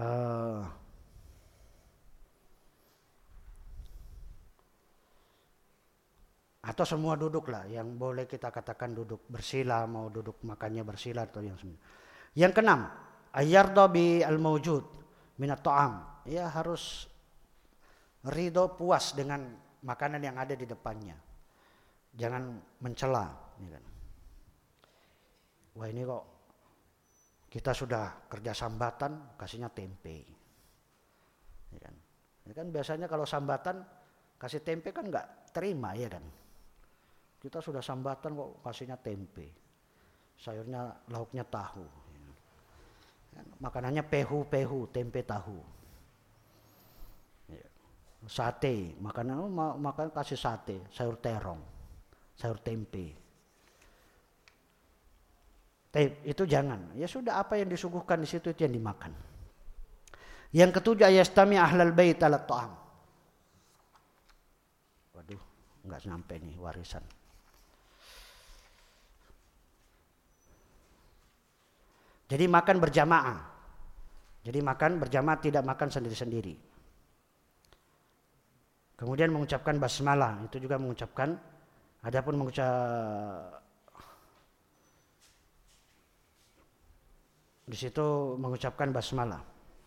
atau semua duduk lah, yang boleh kita katakan duduk bersila, mau duduk makannya bersila atau yang semua. Yang keenam, ayyarda bi al-mawjud minat ta'am. Ya harus ridho, puas dengan makanan yang ada di depannya. Jangan mencela. Ya kan? Wah ini kok kita sudah kerja sambatan, kasihnya tempe. Ya kan? Ya kan biasanya kalau sambatan kasih tempe kan nggak terima, ya kan? Kita sudah sambatan kok kasihnya tempe. Sayurnya, lauknya tahu. Makanannya pehu-pehu, tempe tahu. Sate, makanan makan kasih sate, sayur terong, sayur tempe. Tapi itu jangan. Ya sudah, apa yang disuguhkan di situ itu yang dimakan. Yang ketujuh, yastami ahlal bait ala ta'am. Waduh, enggak sampai nih warisan. Jadi makan berjamaah. Jadi makan berjamaah, tidak makan sendiri-sendiri. Kemudian mengucapkan basmalah, itu juga mengucapkan, adapun mengucap di situ mengucapkan basmalah.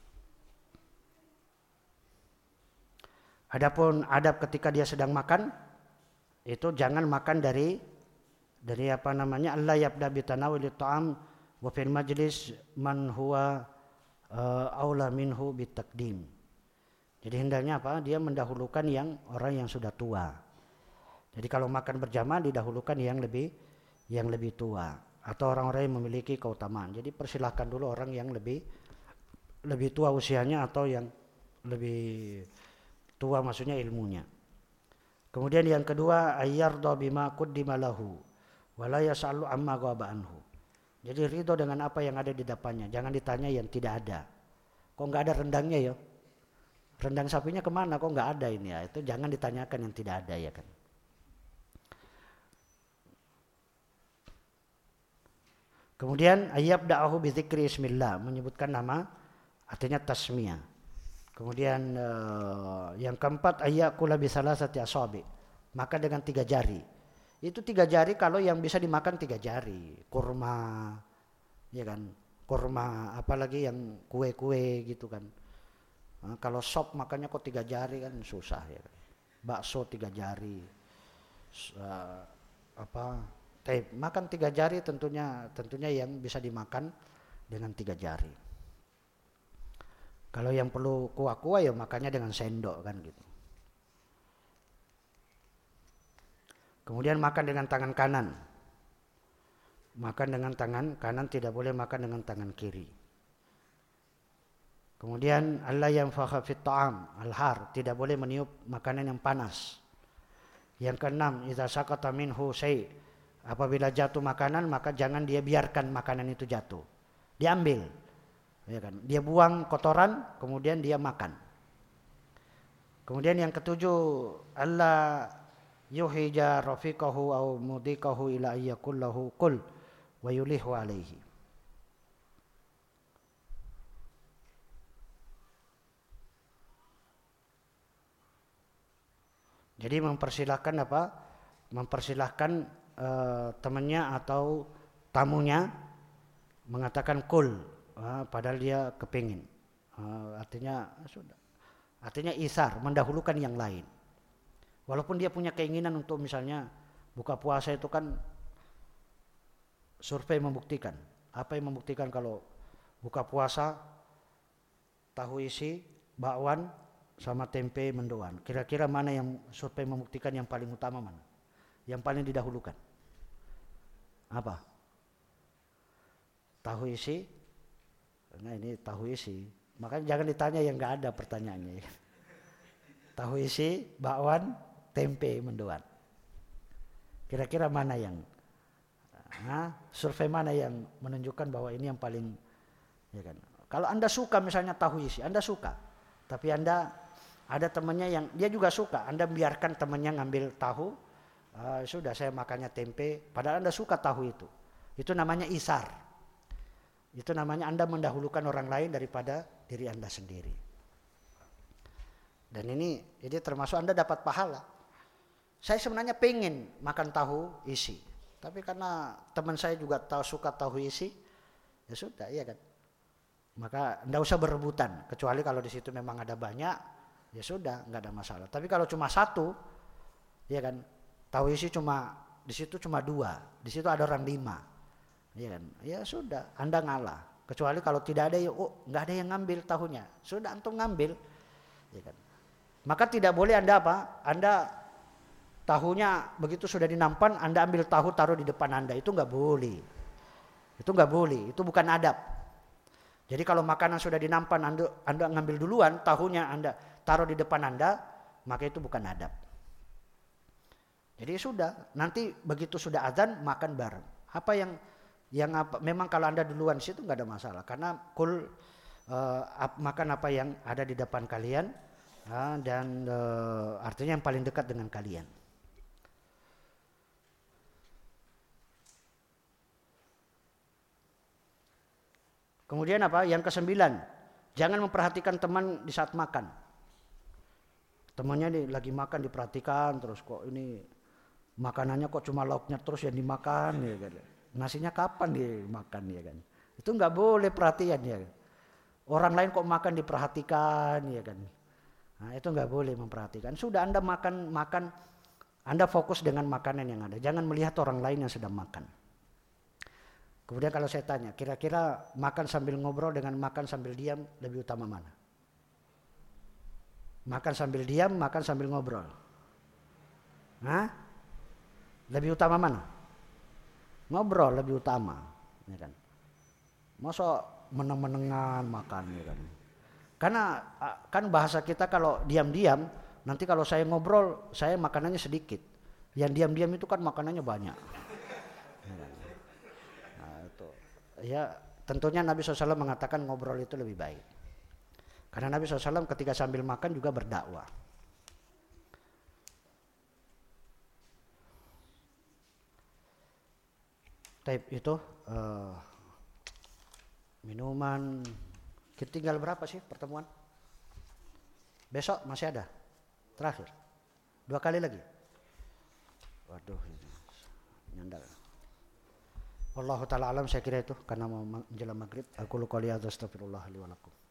Adapun adab ketika dia sedang makan, itu jangan makan dari dari apa namanya? Allah yabda bi tanawulit ta'am wa fil majlis man huwa uh, aula minhu bitakdim. Jadi hendaknya apa? Dia mendahulukan yang orang yang sudah tua. Jadi kalau makan berjamaah didahulukan yang lebih yang lebih tua atau orang-orang yang memiliki keutamaan. Jadi persilahkan dulu orang yang lebih lebih tua usianya atau yang lebih tua maksudnya ilmunya. Kemudian yang kedua, ayyarda bima quddima lahu wala yasalu amma ghaba anhu. Jadi ridho dengan apa yang ada di depannya, jangan ditanya yang tidak ada. Kok nggak ada rendangnya ya? Rendang sapinya kemana? Kok nggak ada ini ya? Itu jangan ditanyakan yang tidak ada ya kan. Kemudian ayab da'ahu bi dzikri ismillah, menyebutkan nama, artinya tasmiyah. Kemudian uh, yang keempat ayyakula bi salasati asabi, makan dengan tiga jari. Itu tiga jari kalau yang bisa dimakan tiga jari, kurma, ya kan, kurma, apalagi yang kue-kue gitu kan. Nah, kalau sop makannya kok tiga jari kan susah ya kan. Bakso tiga jari, uh, apa, teh, makan tiga jari tentunya tentunya yang bisa dimakan dengan tiga jari. Kalau yang perlu kuah-kuah ya makannya dengan sendok kan gitu. Kemudian makan dengan tangan kanan. Makan dengan tangan kanan, tidak boleh makan dengan tangan kiri. Kemudian alla yanfakha fit ta'am, al-har, tidak boleh meniup makanan yang panas. Yang keenam, idza sakata minhu syai', apabila jatuh makanan maka jangan dia biarkan makanan itu jatuh. Diambil. Ya kan? Dia buang kotoran, kemudian dia makan. Kemudian yang ketujuh, alla yuhija rafiqahu au mudikahu ila ayyakullahu kul wa yulihu alaihi. Jadi mempersilahkan apa? Mempersilahkan uh, temannya atau tamunya mengatakan kul, uh, padahal dia kepingin. Uh, artinya sudah. Artinya isar, mendahulukan yang lain. Walaupun dia punya keinginan untuk misalnya buka puasa itu kan survei membuktikan. Apa yang membuktikan kalau buka puasa tahu isi, bakwan sama tempe mendoan. Kira-kira mana yang survei membuktikan yang paling utama mana? Yang paling didahulukan? Apa? Tahu isi? Nah ini tahu isi. Makanya jangan ditanya yang nggak ada pertanyaannya. Tahu isi, bakwan, tempe mendoan. Kira-kira mana yang nah, survei mana yang menunjukkan bahwa ini yang paling ya kan. Kalau Anda suka misalnya tahu isi, Anda suka. Tapi Anda ada temannya yang dia juga suka, Anda biarkan temannya ngambil tahu, uh, sudah saya makannya tempe, padahal Anda suka tahu itu. Itu namanya isar. Itu namanya Anda mendahulukan orang lain daripada diri Anda sendiri. Dan ini jadi termasuk Anda dapat pahala. Saya sebenarnya pengen makan tahu isi, tapi karena teman saya juga tahu suka tahu isi, ya sudah, iya kan. Maka enggak usah berebutan, kecuali kalau di situ memang ada banyak, ya sudah, enggak ada masalah. Tapi kalau cuma satu, ya kan, tahu isi cuma di situ cuma dua, di situ ada orang lima, ya kan, ya sudah, Anda ngalah. Kecuali kalau tidak ada, ya oh enggak ada yang ngambil tahunya, sudah antum ngambil, ya kan. Maka tidak boleh Anda apa? Anda tahunya begitu sudah dinampan, Anda ambil tahu taruh di depan Anda, itu enggak boleh. Itu enggak boleh, itu bukan adab. Jadi kalau makanan sudah dinampan, anda, anda ngambil duluan, tahunya Anda taruh di depan Anda, maka itu bukan adab. Jadi sudah, nanti begitu sudah azan makan bareng. Apa yang yang apa, memang kalau Anda duluan situ nggak ada masalah, karena kul uh, ap, makan apa yang ada di depan kalian uh, dan uh, artinya yang paling dekat dengan kalian. Kemudian apa? Yang kesembilan, jangan memperhatikan teman di saat makan. Temannya lagi makan diperhatikan terus, kok ini makanannya kok cuma lauknya terus yang dimakan ya kan. Nasinya kapan dimakan ya kan. Itu nggak boleh perhatian ya. Orang lain kok makan diperhatikan ya kan. Nah, itu nggak boleh memperhatikan. Sudah Anda makan makan Anda fokus dengan makanan yang ada. Jangan melihat orang lain yang sedang makan. Kemudian kalau saya tanya, kira-kira makan sambil ngobrol dengan makan sambil diam lebih utama mana? Makan sambil diam, makan sambil ngobrol. Hah? Lebih utama mana? Ngobrol lebih utama, ya kan? Masa meneng-menengan makan, ya kan? Karena kan bahasa kita kalau diam-diam, nanti kalau saya ngobrol, saya makanannya sedikit. Yang diam-diam itu kan makanannya banyak. Tuh. Ya tentunya Nabi shallallahu alaihi wasallam mengatakan ngobrol itu lebih baik. Karena Nabi shallallahu alaihi wasallam ketika sambil makan juga berdakwah. Taib itu uh, minuman. Kita tinggal berapa sih pertemuan? Besok masih ada? Terakhir? Dua kali lagi? Waduh, nyandar. Wallahu ta'ala alam, saya kira itu karena mau menjelang maghrib. Aku qouli hadza astaghfirullah li wa lakum.